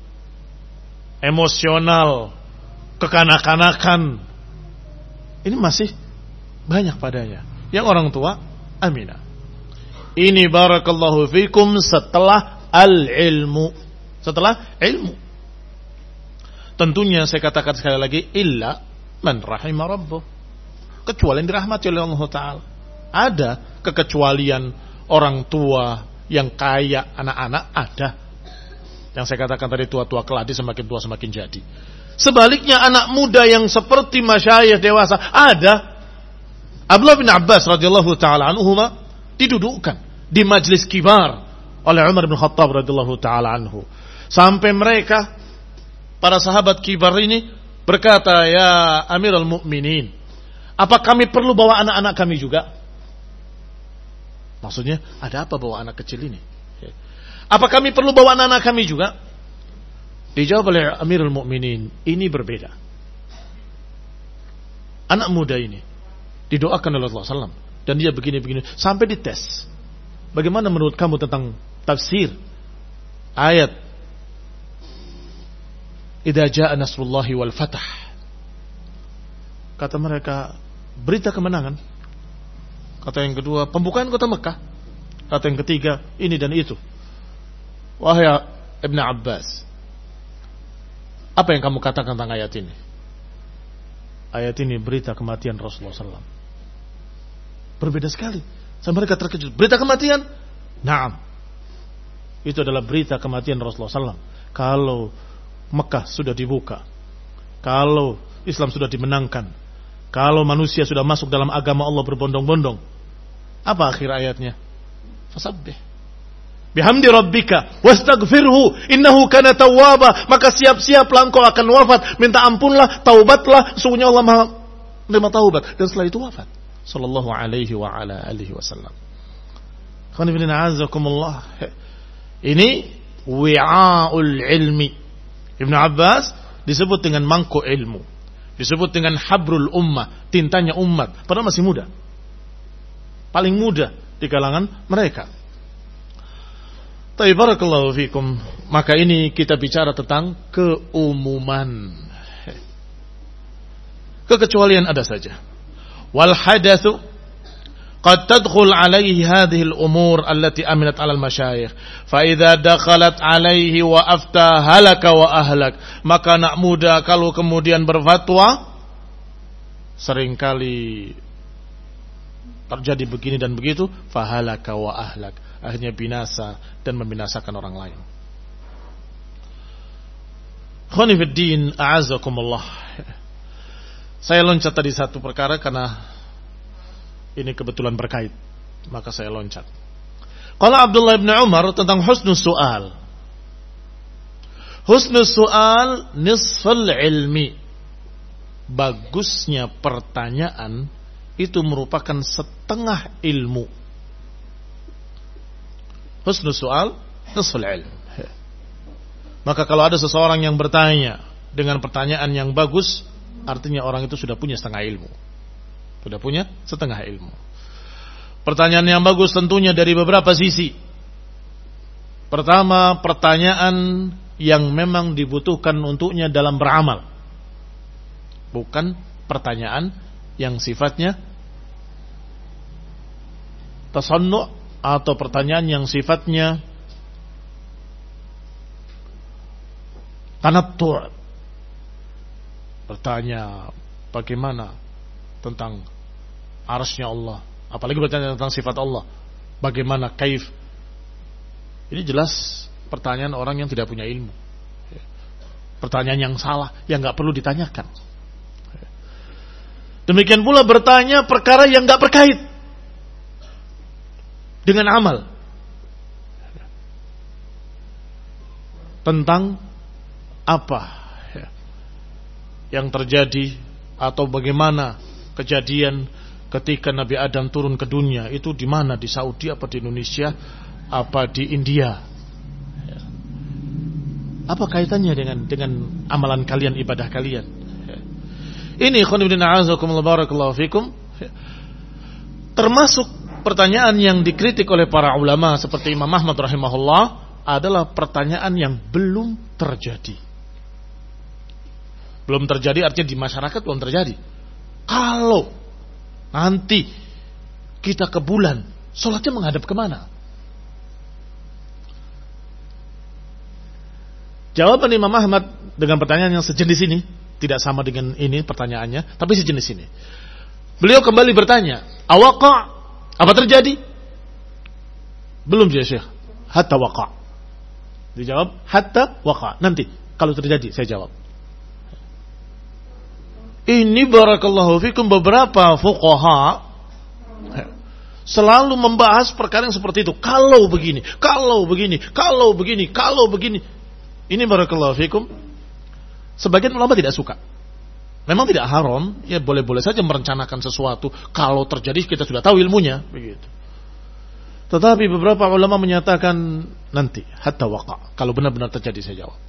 emosional, kekanak-kanakan, ini masih banyak padanya. Yang orang tua aminah. Ini barakallahu fikum setelah al-ilmu, setelah ilmu. Tentunya saya katakan sekali lagi, illa man rahimah rabbuh, kecuali yang dirahmati oleh Allah Ta'ala. Ada kekecualian orang tua yang kaya anak-anak, ada. Yang saya katakan tadi, tua-tua keladi, semakin tua semakin jadi. Sebaliknya anak muda yang seperti masyayikh dewasa, ada. Abdullah bin Abbas radhiyallahu ta'ala anhuma didudukkan di majlis kibar oleh Umar bin Khattab radhiyallahu ta'ala anhu. Sampai mereka, para sahabat kibar ini berkata, ya Amirul Mukminin, apa kami perlu bawa anak-anak kami juga? Maksudnya, ada apa bawa anak kecil ini? Apa kami perlu bawa anak-anak kami juga? Dijawab oleh Amirul Mukminin, ini berbeda. Anak muda ini didoakan oleh Rasulullah SAW, dan dia begini-begini sampai dites. Bagaimana menurut kamu tentang tafsir ayat idza jaa nasrullahi wal fath? Kata mereka, berita kemenangan. Kata yang kedua, pembukaan kota Mekah. Kata yang ketiga, ini dan itu. Wahai Ibn Abbas, apa yang kamu katakan tentang ayat ini? Ayat ini berita kematian Rasulullah SAW. Berbeda sekali. Sampai mereka terkejut. Berita kematian? Naam. Itu adalah berita kematian Rasulullah SAW. Kalau Mekah sudah dibuka, kalau Islam sudah dimenangkan, kalau manusia sudah masuk dalam agama Allah berbondong-bondong, apa akhir ayatnya? Fasabbih bihamdi rabbika wastaghfirhu innahu kana tawwaba. Maka siap-siaplah engkau akan wafat, minta ampunlah, taubatlah, sesungguhnya Allah Maha menerima taubat. Dan setelah itu wafat sallallahu alaihi wa ala alihi wasallam. Khonifidina azakumullah. Ini wi'aul ilmi. Ibn Abbas disebut dengan mangkuk ilmu, disebut dengan habrul ummah, tintanya umat, padahal masih muda, paling muda di kalangan mereka. Tapi barakallahu fikum, maka ini kita bicara tentang keumuman. Kekecualian ada saja. Wal hadatsu qad tadkhul alaihi hadhihi al-umur allati aminat 'ala al-masyayikh. Fa idza dakhalat alaihi wa afta halaka wa ahlak. Maka anak muda kalau kemudian berfatwa, seringkali terjadi begini dan begitu, fahalaka wa ahlak, akhirnya binasa dan membinasakan orang lain. Khonifuddin a'azakumullah. Saya loncat tadi satu perkara karena ini kebetulan berkait, maka saya loncat. Qala Abdullah bin Umar tentang husnus su'al. Husnus su'al nisful ilmi. Bagusnya pertanyaan itu merupakan setengah ilmu. Husnus su'al nisful ilmi. Maka kalau ada seseorang yang bertanya dengan pertanyaan yang bagus, artinya orang itu sudah punya setengah ilmu. Sudah punya setengah ilmu. Pertanyaan yang bagus tentunya dari beberapa sisi. Pertama, pertanyaan yang memang dibutuhkan untuknya dalam beramal. Bukan pertanyaan yang sifatnya tasannu' atau pertanyaan yang sifatnya tanattu'. Bertanya bagaimana tentang arsy-Nya Allah, apalagi bertanya tentang sifat Allah, bagaimana kaif. Ini jelas pertanyaan orang yang tidak punya ilmu, pertanyaan yang salah, yang gak perlu ditanyakan. Demikian pula bertanya perkara yang gak berkait dengan amal, tentang apa yang terjadi atau bagaimana kejadian ketika Nabi Adam turun ke dunia itu di mana, di Saudi apa di Indonesia apa di India, apa kaitannya dengan amalan kalian, ibadah kalian. Ini khonibdin a'azakumullah barakallahu fikum, termasuk pertanyaan yang dikritik oleh para ulama seperti Imam Ahmad rahimahullah adalah pertanyaan yang belum terjadi. Belum terjadi artinya di masyarakat belum terjadi. Kalau nanti kita ke bulan, sholatnya menghadap kemana? Jawaban Imam Ahmad dengan pertanyaan yang sejenis ini, tidak sama dengan ini pertanyaannya, tapi sejenis ini. Beliau kembali bertanya, awaqa, apa terjadi? Belum ya Syekh, hatta waqa. Dijawab, hatta waqa. Nanti, kalau terjadi, saya jawab. Ini barakallahu fikum beberapa fuqaha selalu membahas perkara yang seperti itu. Kalau begini, kalau begini, kalau begini, kalau begini. Ini barakallahu fikum, sebagian ulama tidak suka. Memang tidak haram, ya boleh-boleh saja merencanakan sesuatu. Kalau terjadi kita sudah tahu ilmunya, begitu. Tetapi beberapa ulama menyatakan nanti hatta waqa. Kalau benar-benar terjadi saya jawab.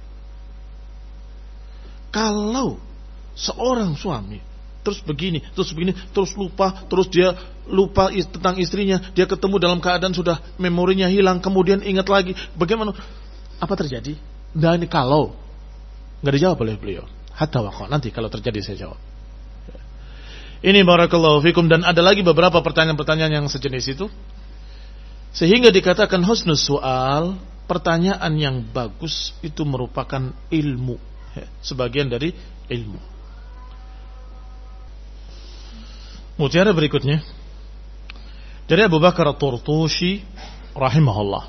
Kalau seorang suami terus begini, terus lupa, terus dia lupa tentang istrinya, dia ketemu dalam keadaan sudah memorinya hilang, kemudian ingat lagi, bagaimana? Apa terjadi? Nah ini kalau nggak dijawab oleh beliau, hatta waqa, nanti kalau terjadi saya jawab. Ini barakallahu fikum, dan ada lagi beberapa pertanyaan-pertanyaan yang sejenis itu, sehingga dikatakan husnus su'al, pertanyaan yang bagus itu merupakan ilmu, sebagian dari ilmu. Mutiara berikutnya dari Abu Bakar At-Turtushi rahimahullah.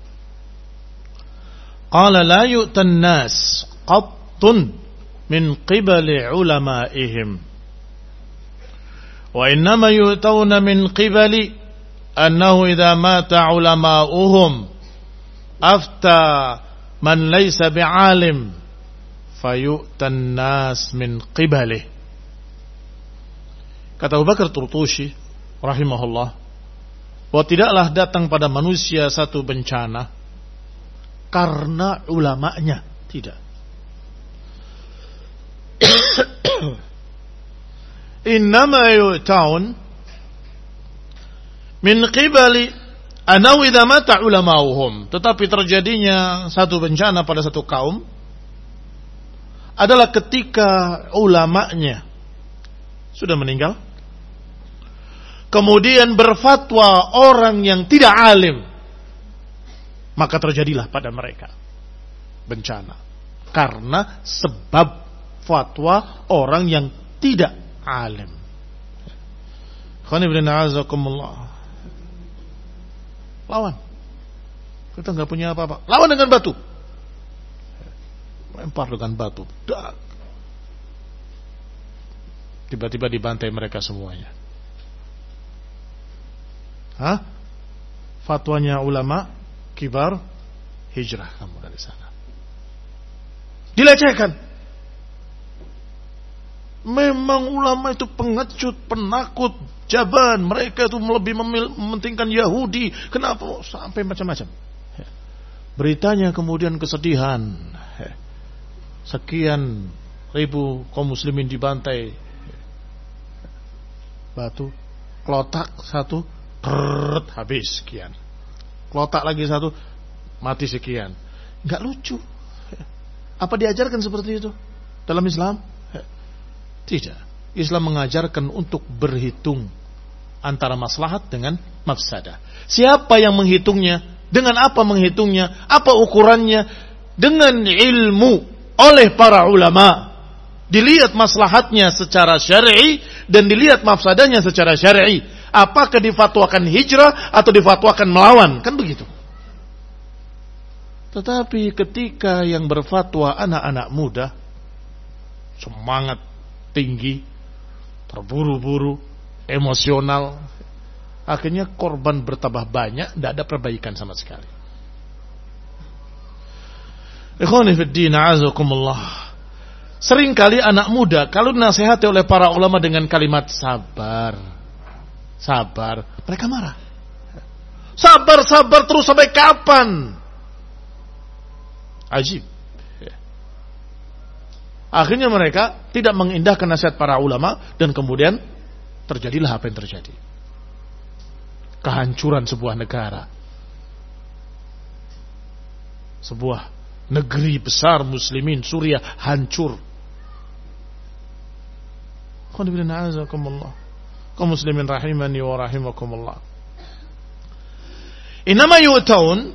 Qala la yu'tan nas qattun min qibali ulama'ihim wa innama yu'tawna min qibali annahu idha mata ulama'uhum afta man laysa bi'alim fayu'tan nas min qibalih. Kata Abu Bakar Turtushi rahimahullah, bahwa tidaklah datang pada manusia satu bencana karena ulamanya, tidak. Innama yu'taun min qibali anau idza mata ulamauhum, tetapi terjadinya satu bencana pada satu kaum adalah ketika ulamanya sudah meninggal, kemudian berfatwa orang yang tidak alim, maka terjadilah pada mereka bencana karena sebab fatwa orang yang tidak alim. Lawan. Kita nggak punya apa-apa. Lawan dengan batu. Lempar dengan batu. Dak. Tiba-tiba dibantai mereka semuanya. Fatwanya ulama kibar, hijrah kamu dari sana. Dilecehkan. Memang ulama itu pengecut, penakut, jaban. Mereka itu lebih mementingkan Yahudi. Kenapa? Sampai macam-macam. Beritanya kemudian kesedihan. Sekian ribu kaum muslimin dibantai. Batu, klotak satu, habis sekian. Klotak lagi satu, mati sekian. Enggak lucu. Apa diajarkan seperti itu dalam Islam? Tidak. Islam mengajarkan untuk berhitung antara maslahat dengan mafsadah. Siapa yang menghitungnya? Dengan apa menghitungnya? Apa ukurannya? Dengan ilmu oleh para ulama. Dilihat maslahatnya secara syar'i dan dilihat mafsadahnya secara syar'i. Apakah difatwakan hijrah atau difatwakan melawan? Kan begitu. Tetapi ketika yang berfatwa anak-anak muda, semangat tinggi, terburu-buru, emosional, akhirnya korban bertambah banyak, tidak ada perbaikan sama sekali. Ikhwani fid din, a'azakumullah. Seringkali anak muda kalau dinasihati oleh para ulama dengan kalimat sabar, mereka marah. Sabar terus sampai kapan? Ajib. Akhirnya mereka tidak mengindahkan nasihat para ulama dan kemudian terjadilah apa yang terjadi. Kehancuran sebuah negara. Sebuah negeri besar muslimin Suriah hancur. Kaum muslimin rahimani wa rahimakumullah. Inama yu'taun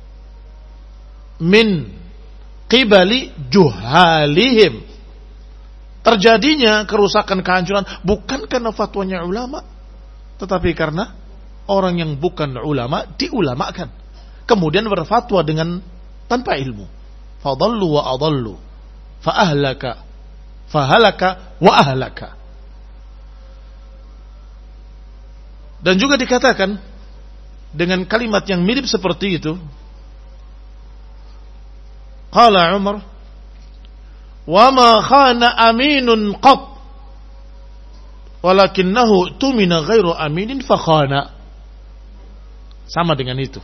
min qibali juhalihim. Terjadinya kerusakan, kehancuran bukan karena fatwanya ulama, tetapi karena orang yang bukan ulama diulamakan, kemudian berfatwa dengan tanpa ilmu. Fadallu wa adallu, fahalaka wa ahlaka. Dan juga dikatakan dengan kalimat yang mirip seperti itu. Qala Umar, wa ma khana aminun qat, walakinnahu tumina ghairu aminin fakhana. Sama dengan itu.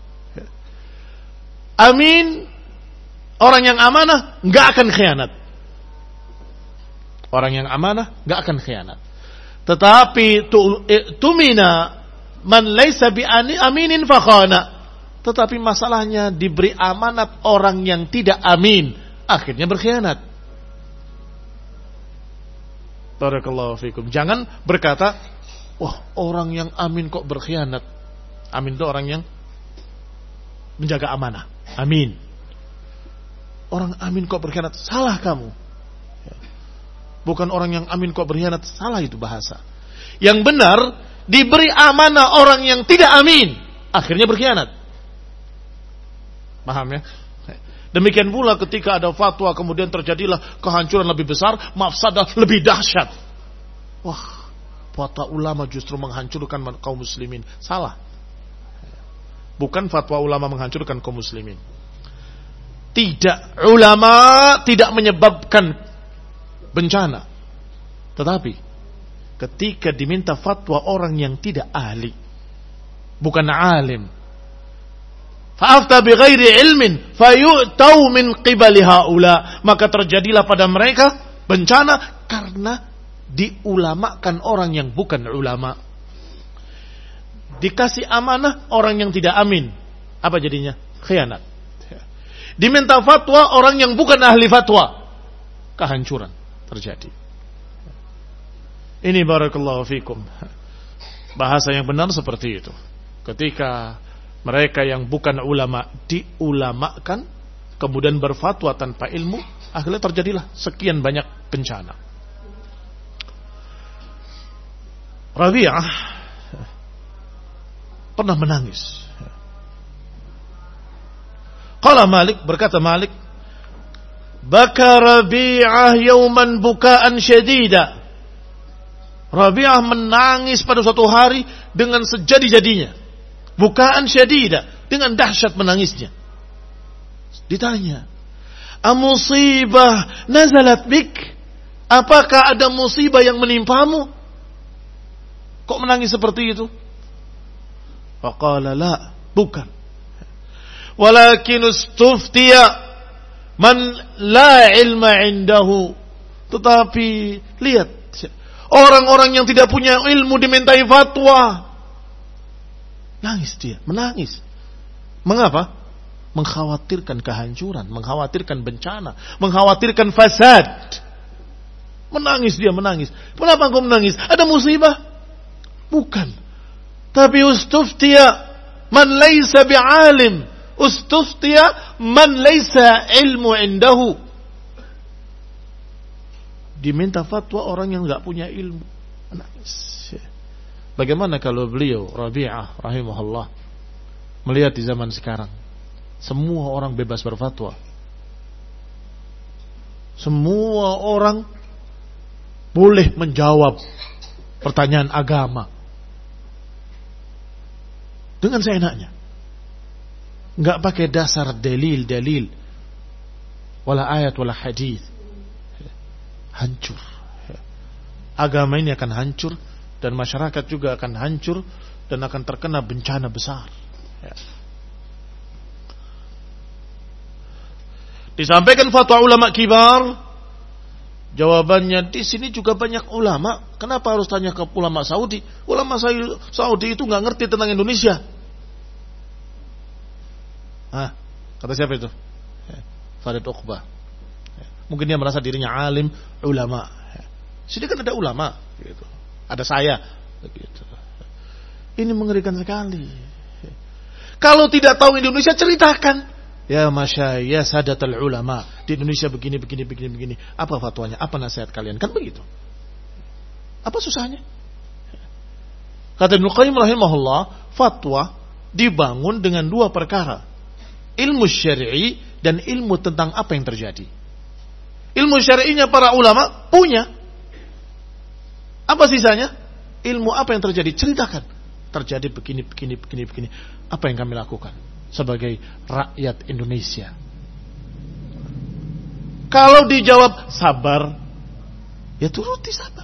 Amin, orang yang amanah enggak akan khianat. Orang yang amanah enggak akan khianat. Tetapi tumina man laisa bi aminin fakhana. Tetapi masalahnya diberi amanat orang yang tidak amin, akhirnya berkhianat. Barakallahu fikum. Jangan berkata, wah orang yang amin kok berkhianat. Amin itu orang yang menjaga amanah. Amin. Orang amin kok berkhianat. Salah kamu. Bukan orang yang amin kok berkhianat. Salah itu bahasa. Yang benar, diberi amanah orang yang tidak amin, akhirnya berkhianat. Paham ya? Demikian pula ketika ada fatwa kemudian terjadilah kehancuran lebih besar, mafsadah lebih dahsyat. Wah, fatwa ulama justru menghancurkan kaum muslimin. Salah. Bukan fatwa ulama menghancurkan kaum muslimin. Tidak, ulama tidak menyebabkan bencana. Tetapi ketika diminta fatwa orang yang tidak ahli, bukan alim, fa'afta bighairi ilmin fayu'tau min qibali haula, maka terjadilah pada mereka bencana karena diulamakan orang yang bukan ulama. Dikasih amanah orang yang tidak amin, apa jadinya? Khianat. Diminta fatwa orang yang bukan ahli fatwa, kehancuran terjadi. Ini barakallahu fikum. Bahasa yang benar seperti itu. Ketika mereka yang bukan ulama diulamakan, kemudian berfatwa tanpa ilmu, akhirnya terjadilah sekian banyak bencana. Rabi'ah pernah menangis Qala Malik, berkata Malik, baka Rabi'ah yauman bukaan syadida. Rabi'ah menangis pada suatu hari dengan sejadi-jadinya. Bukaan syadida, dengan dahsyat menangisnya. Ditanya, amusibah nazalat bik? Apakah ada musibah yang menimpamu? Kok menangis seperti itu? Faqala la, bukan. Walakin ustuftiya man la ilma indahu. Tetapi lihat, orang-orang yang tidak punya ilmu dimintai fatwa. Nangis dia, menangis. Mengapa? Mengkhawatirkan kehancuran, mengkhawatirkan bencana, mengkhawatirkan fasad. Menangis dia, menangis. Kenapa engkau menangis? Ada musibah? Bukan. Tapi ustuftiya man laysa bi'alim. Ustuftiya man laysa ilmu indahu. Diminta fatwa orang yang enggak punya ilmu. Menangis. Bagaimana kalau beliau Rabi'ah rahimahullah melihat di zaman sekarang semua orang bebas berfatwa. Semua orang boleh menjawab pertanyaan agama dengan seenaknya, nggak pakai dasar dalil wala ayat wala hadis. Hancur. Agama ini akan hancur dan masyarakat juga akan hancur dan akan terkena bencana besar. Disampaikan fatwa ulama kibar. Jawabannya, di sini juga banyak ulama. Kenapa harus tanya ke ulama Saudi? Ulama Saudi itu nggak ngerti tentang Indonesia. Kata siapa itu? Farid Uqbah. Mungkin dia merasa dirinya alim, ulama. Sini kan ada ulama, gitu. Ada saya, begitu. Ini mengerikan sekali. Kalau tidak tahu Indonesia, ceritakan. Ya masyayikh sadatul ulama, di Indonesia begini. Apa fatwanya? Apa nasihat kalian? Kan begitu. Apa susahnya? Kata Ibnu Qayyim rahimahullah, fatwa dibangun dengan dua perkara. Ilmu syar'i dan ilmu tentang apa yang terjadi. Ilmu syar'inya para ulama punya. Apa sisanya? Ilmu apa yang terjadi? Ceritakan. Terjadi begini. Apa yang kami lakukan sebagai rakyat Indonesia? Kalau dijawab sabar, ya turuti sabar.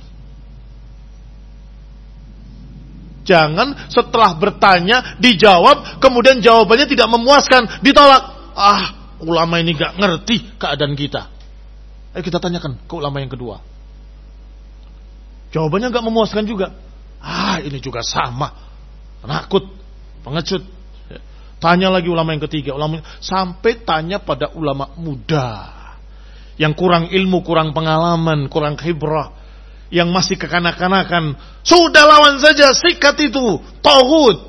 Jangan setelah bertanya dijawab, kemudian jawabannya tidak memuaskan, ditolak. Ulama ini gak ngerti keadaan kita. Ayo kita tanyakan ke ulama yang kedua. Jawabannya gak memuaskan juga. Ini juga sama. Penakut, pengecut. Tanya lagi ulama yang ketiga, sampai tanya pada ulama muda yang kurang ilmu, kurang pengalaman, kurang khibrah, yang masih kekanak-kanakan. Sudah lawan saja, sikat itu, tauhid.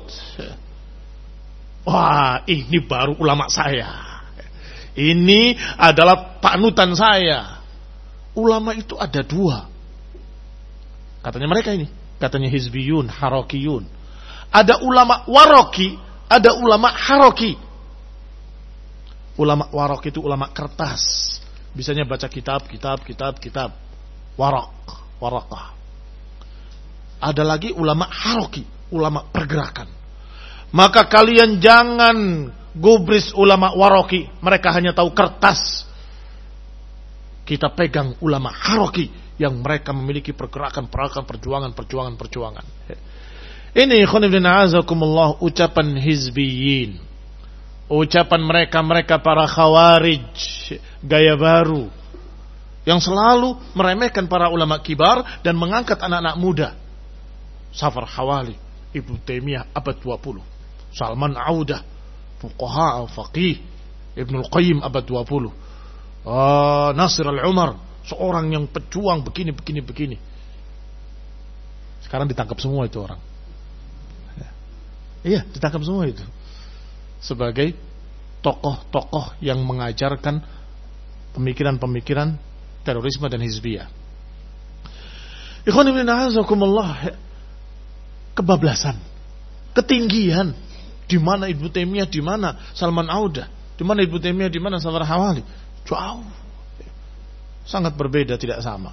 Wah, ini baru ulama saya. Ini adalah panutan saya. Ulama itu ada dua. Katanya mereka ini, katanya hizbiyun, harakiyun. Ada ulama waroki, ada ulama haroki. Ulama warok itu ulama kertas. Bisanya baca kitab. Warakah. Ada lagi ulama haroki, ulama pergerakan. Maka kalian jangan gubris ulama waroki. Mereka hanya tahu kertas. Kita pegang ulama haroki yang mereka memiliki pergerakan, perjuangan. Ini khonibdin a'azakumullah ucapan hizbiyin. Ucapan mereka para khawarij, gaya baru, yang selalu meremehkan para ulama kibar dan mengangkat anak-anak muda. Safar Hawali, Ibnu Taimiyah abad 20, Salman Audah, fuqaha al-faqih, Ibnu Qayyim abad 20, Nasir al-Umar, seorang yang pejuang begini. Sekarang ditangkap semua itu orang. Iya, ditangkap semua itu. Sebagai tokoh-tokoh yang mengajarkan pemikiran-pemikiran terorisme dan hizbiyah. Ikhwan ibn a'azakumullah, kebablasan, ketinggian, di mana Ibnu Taimiyah, di mana Salman Audah, Di mana Ibnu Taimiyah, di mana Salaf Hawali? Jauh. Sangat berbeda, tidak sama.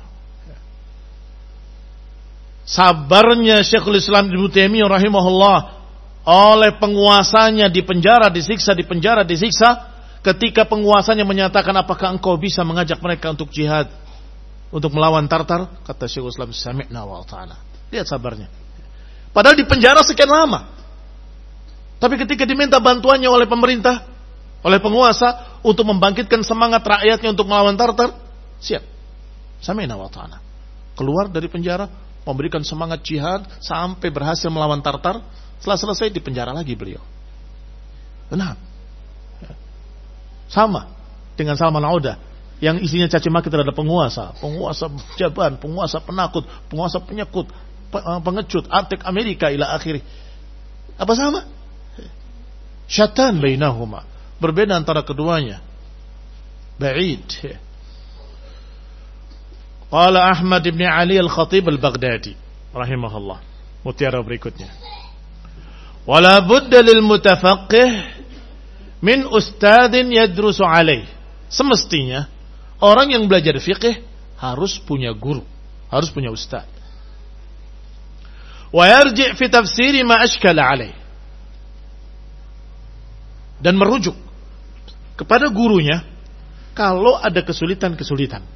Sabarnya Syekhul Islam Ibnu Taimiyah rahimahullah oleh penguasanya dipenjara, disiksa, ketika penguasanya menyatakan apakah engkau bisa mengajak mereka untuk jihad, untuk melawan Tartar, kata Syekhul Islam, sami'na wa ata'na. Lihat sabarnya. Padahal dipenjara sekian lama. Tapi ketika diminta bantuannya oleh pemerintah, oleh penguasa untuk membangkitkan semangat rakyatnya untuk melawan Tartar, siap. Sami'na wa ata'na. Keluar dari penjara, memberikan semangat jihad sampai berhasil melawan Tartar. Setelah selesai di penjara lagi beliau. Benar. Sama dengan Salman Auda yang isinya caci maki terhadap penguasa jaban, penguasa penakut, penguasa penyekut, pengecut, antek Amerika ila akhiri. Apa sama? Syatan bainahuma. Berbeda antara keduanya. Ba'id. Qala Ahmad ibn Ali al-Khatib al-Baghdadi rahimahullah. Mutiara berikutnya. Wala budda lil mutafaqqih min ustadin yadrusu alaih. Semestinya orang yang belajar fikih harus punya guru, harus punya ustaz. Wa yarji' fi tafsiri ma ashkala alaih. Dan merujuk kepada gurunya kalau ada kesulitan-kesulitan.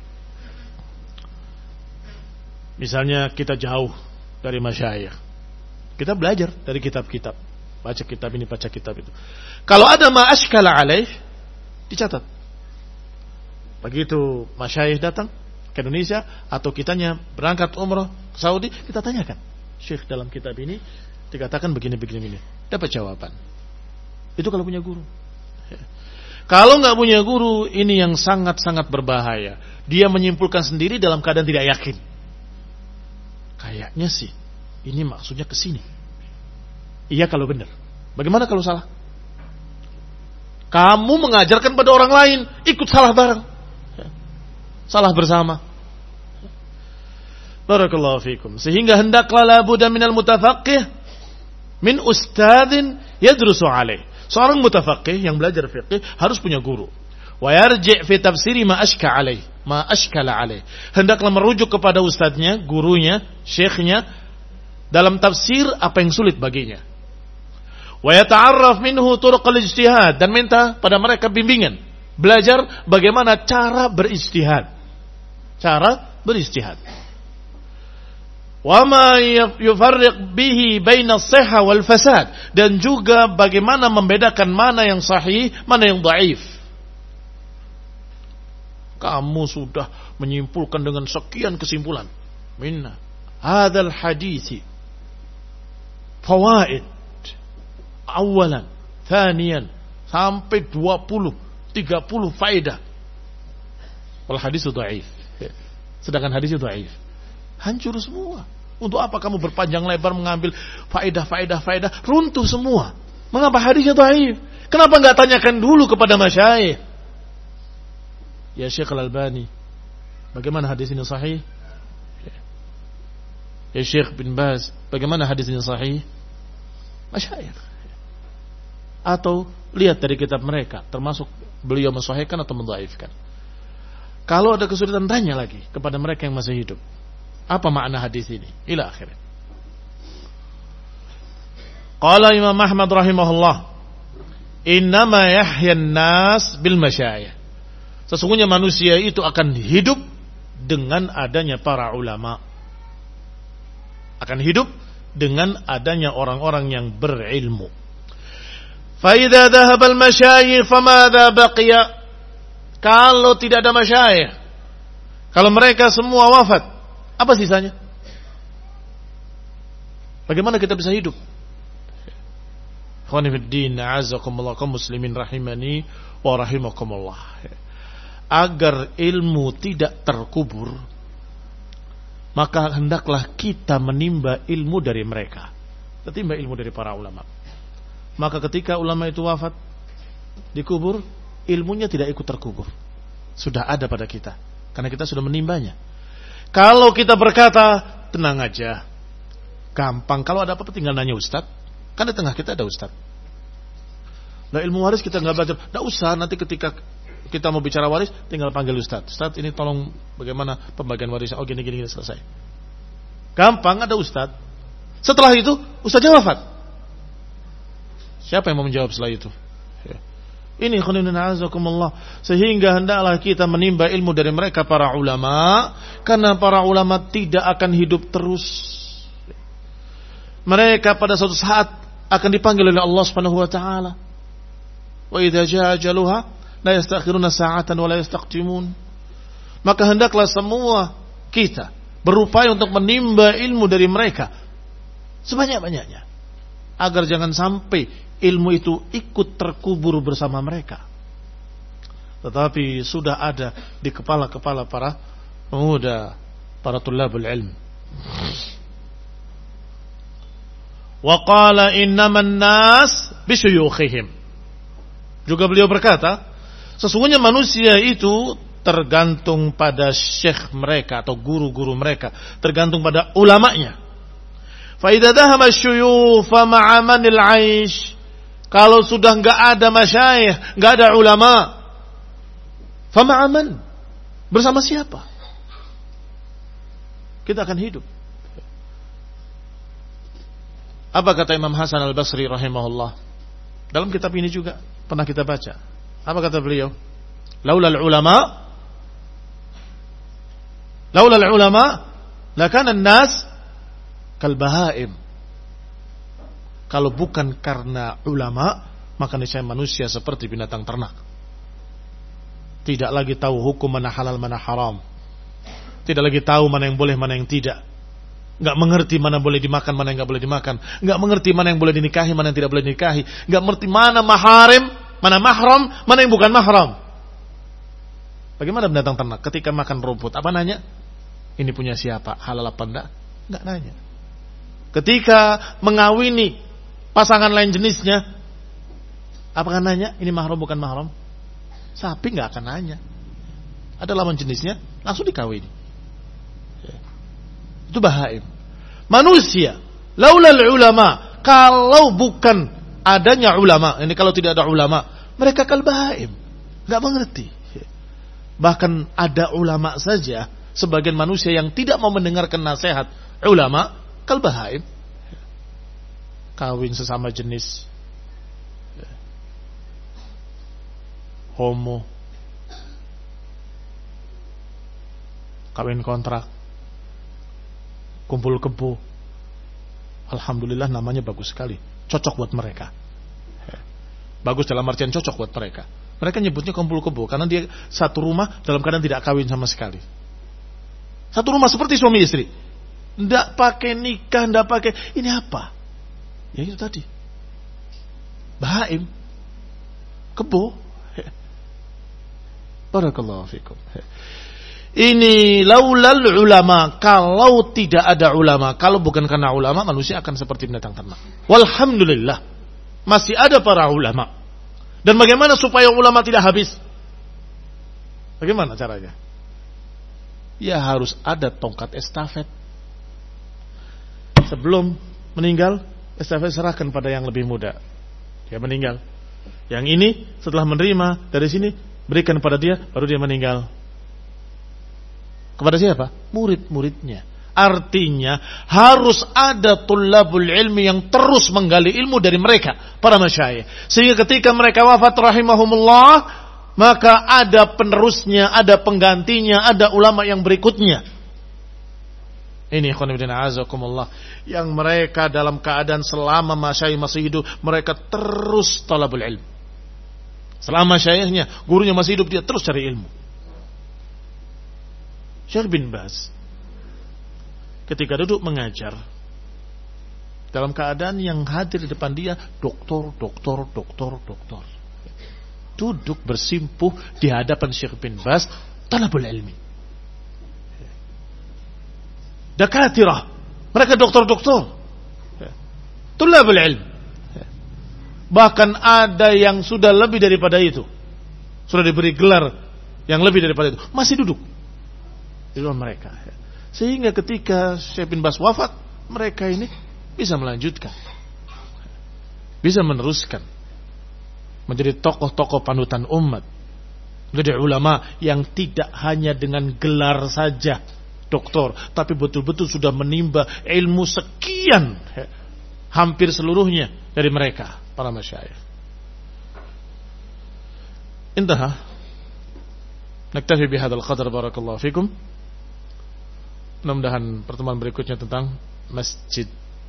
Misalnya kita jauh dari masyayikh. Kita belajar dari kitab-kitab. Baca kitab ini, baca kitab itu. Kalau ada ma ashkala alaih, dicatat. Begitu masyayikh datang ke Indonesia atau kitanya berangkat umrah ke Saudi, kita tanyakan. Syekh, dalam kitab ini dikatakan begini. Dapat jawaban. Itu kalau punya guru. Kalau nggak punya guru, ini yang sangat-sangat berbahaya. Dia menyimpulkan sendiri dalam keadaan tidak yakin. Kayaknya sih ini maksudnya ke sini. Iya kalau benar. Bagaimana kalau salah? Kamu mengajarkan pada orang lain, ikut salah bareng. Salah bersama. Barakallahu fikum. Sehingga hendaklah la budda minal mutafaqqih min ustadzin yadrusu alaih. Seorang mutafaqqih yang belajar fiqh harus punya guru. Wa yarji' fi tafsiri ma ashkala alaih. Hendaklah merujuk kepada ustadznya, gurunya, syekhnya dalam tafsir apa yang sulit baginya. Wa yata'arraf minhu turuqal ijtihad, dan minta pada mereka bimbingan, belajar bagaimana cara beristihad. Wa ma yufarriq bihi baina as-sihha wal fasad, dan juga bagaimana membedakan mana yang sahih, mana yang dhaif. Kamu sudah menyimpulkan dengan sekian kesimpulan. Minna hadzal hadithi fawaid awalan, thaniyan, sampai 20, 30 faedah. Wal hadis dhaif. Sedangkan hadis dhaif. Hancur semua. Untuk apa kamu berpanjang lebar mengambil faedah, runtuh semua. Mengapa hadisnya dhaif? Kenapa enggak tanyakan dulu kepada masyayikh? Ya Syekh Al-Albani, bagaimana hadis ini sahih? Ya Syekh bin Baz, bagaimana hadis ini sahih? Masyayikh. Atau lihat dari kitab mereka, termasuk beliau mensahihkan atau mendhaifkan. Kalau ada kesulitan, tanya lagi kepada mereka yang masih hidup. Apa makna hadis ini? Ila akhirnya. Qala Imam Ahmad rahimahullah, innama yahyan nas bil masyayikh. Sesungguhnya manusia itu akan hidup dengan adanya para ulama. Akan hidup dengan adanya orang-orang yang berilmu. فَإِذَا ذَهَبَ الْمَشَايِخ فَمَاذَا بَقِيَ. Kalau tidak ada masyayikh, kalau mereka semua wafat, apa sisanya? Bagaimana kita bisa hidup? Ikhwani fiddin, a'azzakumullah, kaum muslimin rahimani wa rahimakumullah. Agar ilmu tidak terkubur, maka hendaklah kita menimba ilmu dari mereka. Kita timba ilmu dari para ulama. Maka ketika ulama itu wafat, dikubur, ilmunya tidak ikut terkubur. Sudah ada pada kita, karena kita sudah menimbanya. Kalau kita berkata, tenang aja, gampang, kalau ada apa-apa tinggal nanya ustaz. Kan di tengah kita ada ustaz. Nah, ilmu waris kita nggak belajar. Nggak usah, nanti ketika kita mau bicara waris, tinggal panggil Ustaz. Ustaz, ini tolong bagaimana pembagian warisnya? Oh, gini, selesai. Gampang, ada Ustaz. Setelah itu, Ustaznya wafat. Siapa yang mau menjawab setelah itu? Ya. Ini khonibun azakumullah. Sehingga hendaklah kita menimba ilmu dari mereka para ulama, karena para ulama tidak akan hidup terus. Mereka pada suatu saat akan dipanggil oleh Allah Subhanahu wa taala. Wa idza jaa ajaluha la yastakhiruna sa'atan wa la yastaqdimun. Maka hendaklah semua kita berupaya untuk menimba ilmu dari mereka sebanyak-banyaknya, agar jangan sampai ilmu itu ikut terkubur bersama mereka. Tetapi sudah ada di kepala-kepala para pemuda, para tulabul ilm. Wa qala innaman nas bisyuyukhihim. Juga beliau berkata, sesungguhnya manusia itu tergantung pada syekh mereka atau guru-guru mereka, tergantung pada ulamanya. Fa idza dhahaba asy-syuyukh fa ma'a manil 'aish. Kalau sudah enggak ada masyayikh, enggak ada ulama, fa ma'a man? Bersama siapa kita akan hidup? Apa kata Imam Hasan Al-Basri rahimahullah? Dalam kitab ini juga pernah kita baca. Apa kata beliau? Laulal ulama lakana an-nas kal bahaim. Kalau bukan karena ulama, maka niscaya manusia seperti binatang ternak. Tidak lagi tahu hukum mana halal mana haram. Tidak lagi tahu mana yang boleh mana yang tidak. Enggak mengerti mana boleh dimakan, mana yang enggak boleh dimakan. Enggak mengerti mana yang boleh dinikahi, mana yang tidak boleh dinikahi. Enggak mengerti mana maharim, mana mahram, mana yang bukan mahram. Bagaimana binatang ternak ketika makan rumput? Apa nanya? Ini punya siapa? Halal apa enggak? Enggak nanya. Ketika mengawini pasangan lain jenisnya, apakah nanya? Ini mahram bukan mahram? Sapi enggak akan nanya. Ada lawan jenisnya, langsung dikawini. Itu bahaim. Manusia, laulal ulama, kalau bukan adanya ulama, ini kalau tidak ada ulama, mereka kal bahaim, enggak mengerti. Bahkan ada ulama saja, sebagian manusia yang tidak mau mendengarkan nasihat ulama, kal bahaim. Kawin sesama jenis, homo, kawin kontrak, kumpul kebo. Alhamdulillah namanya bagus sekali, cocok buat mereka. Bagus dalam artian cocok buat mereka. Mereka nyebutnya kumpul kebo karena dia satu rumah dalam keadaan tidak kawin sama sekali. Satu rumah seperti suami istri, tidak pakai nikah, tidak pakai ini apa? Ya itu tadi, bahaim, kebo. Barakallahu fikum. Ini laulal ulama, kalau tidak ada ulama, kalau bukan karena ulama, manusia akan seperti binatang ternak. Walhamdulillah, masih ada para ulama. Dan bagaimana supaya ulama tidak habis? Bagaimana caranya? Ya harus ada tongkat estafet. Sebelum meninggal, estafet serahkan pada yang lebih muda. Dia meninggal. Yang ini setelah menerima dari sini, berikan pada dia, baru dia meninggal. Kepada siapa? Murid-muridnya. Artinya harus ada tulabul ilmi yang terus menggali ilmu dari mereka, para masyayikh. Sehingga ketika mereka wafat rahimahumullah, maka ada penerusnya, ada penggantinya, ada ulama yang berikutnya. Ini ikhwan fillah azakumullah, yang mereka dalam keadaan selama masyayikh masih hidup, mereka terus talabul ilm. Selama masyayikhnya, gurunya masih hidup, dia terus cari ilmu. Syekh bin Baz ketika duduk mengajar, dalam keadaan yang hadir di depan dia doktor. Duduk bersimpuh di hadapan Syekh bin Baz, talabul ilmi. Dakatirah, mereka doktor. Talabul ilmi. Bahkan ada yang sudah lebih daripada itu, sudah diberi gelar yang lebih daripada itu, masih duduk di luar mereka. Sehingga ketika Syekh bin Baz wafat, mereka ini bisa melanjutkan, bisa meneruskan, menjadi tokoh-tokoh panutan umat, menjadi ulama yang tidak hanya dengan gelar saja doktor, tapi betul-betul sudah menimba ilmu sekian, hampir seluruhnya dari mereka para masyayikh. Intaha. Naktafi bihadzal qadar, barakallahu fikum. Mudah-mudahan pertemuan berikutnya tentang masjid,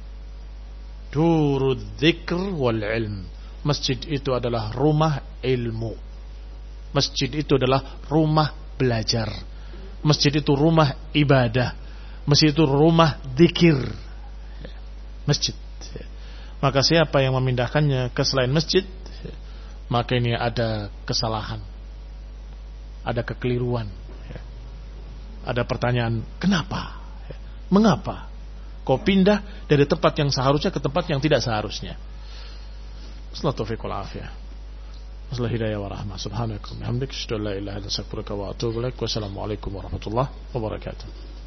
durud dzikr wal ilm. Masjid itu adalah rumah ilmu. Masjid itu adalah rumah belajar. Masjid itu rumah ibadah. Masjid itu rumah dzikir. Masjid. Maka siapa yang memindahkannya ke selain masjid, maka ini ada kesalahan, ada kekeliruan, ada pertanyaan, kenapa? Mengapa? Kau pindah dari tempat yang seharusnya ke tempat yang tidak seharusnya. Sallallahu taufiq wal afiyah. Wassalamu hidayah wa rahmah. Subhanallahi wa bihamdihi, asyhadu an la ilaha illa anta, astaghfiruka wa atubu ilaik. Wassalamu alaikum warahmatullahi wabarakatuh.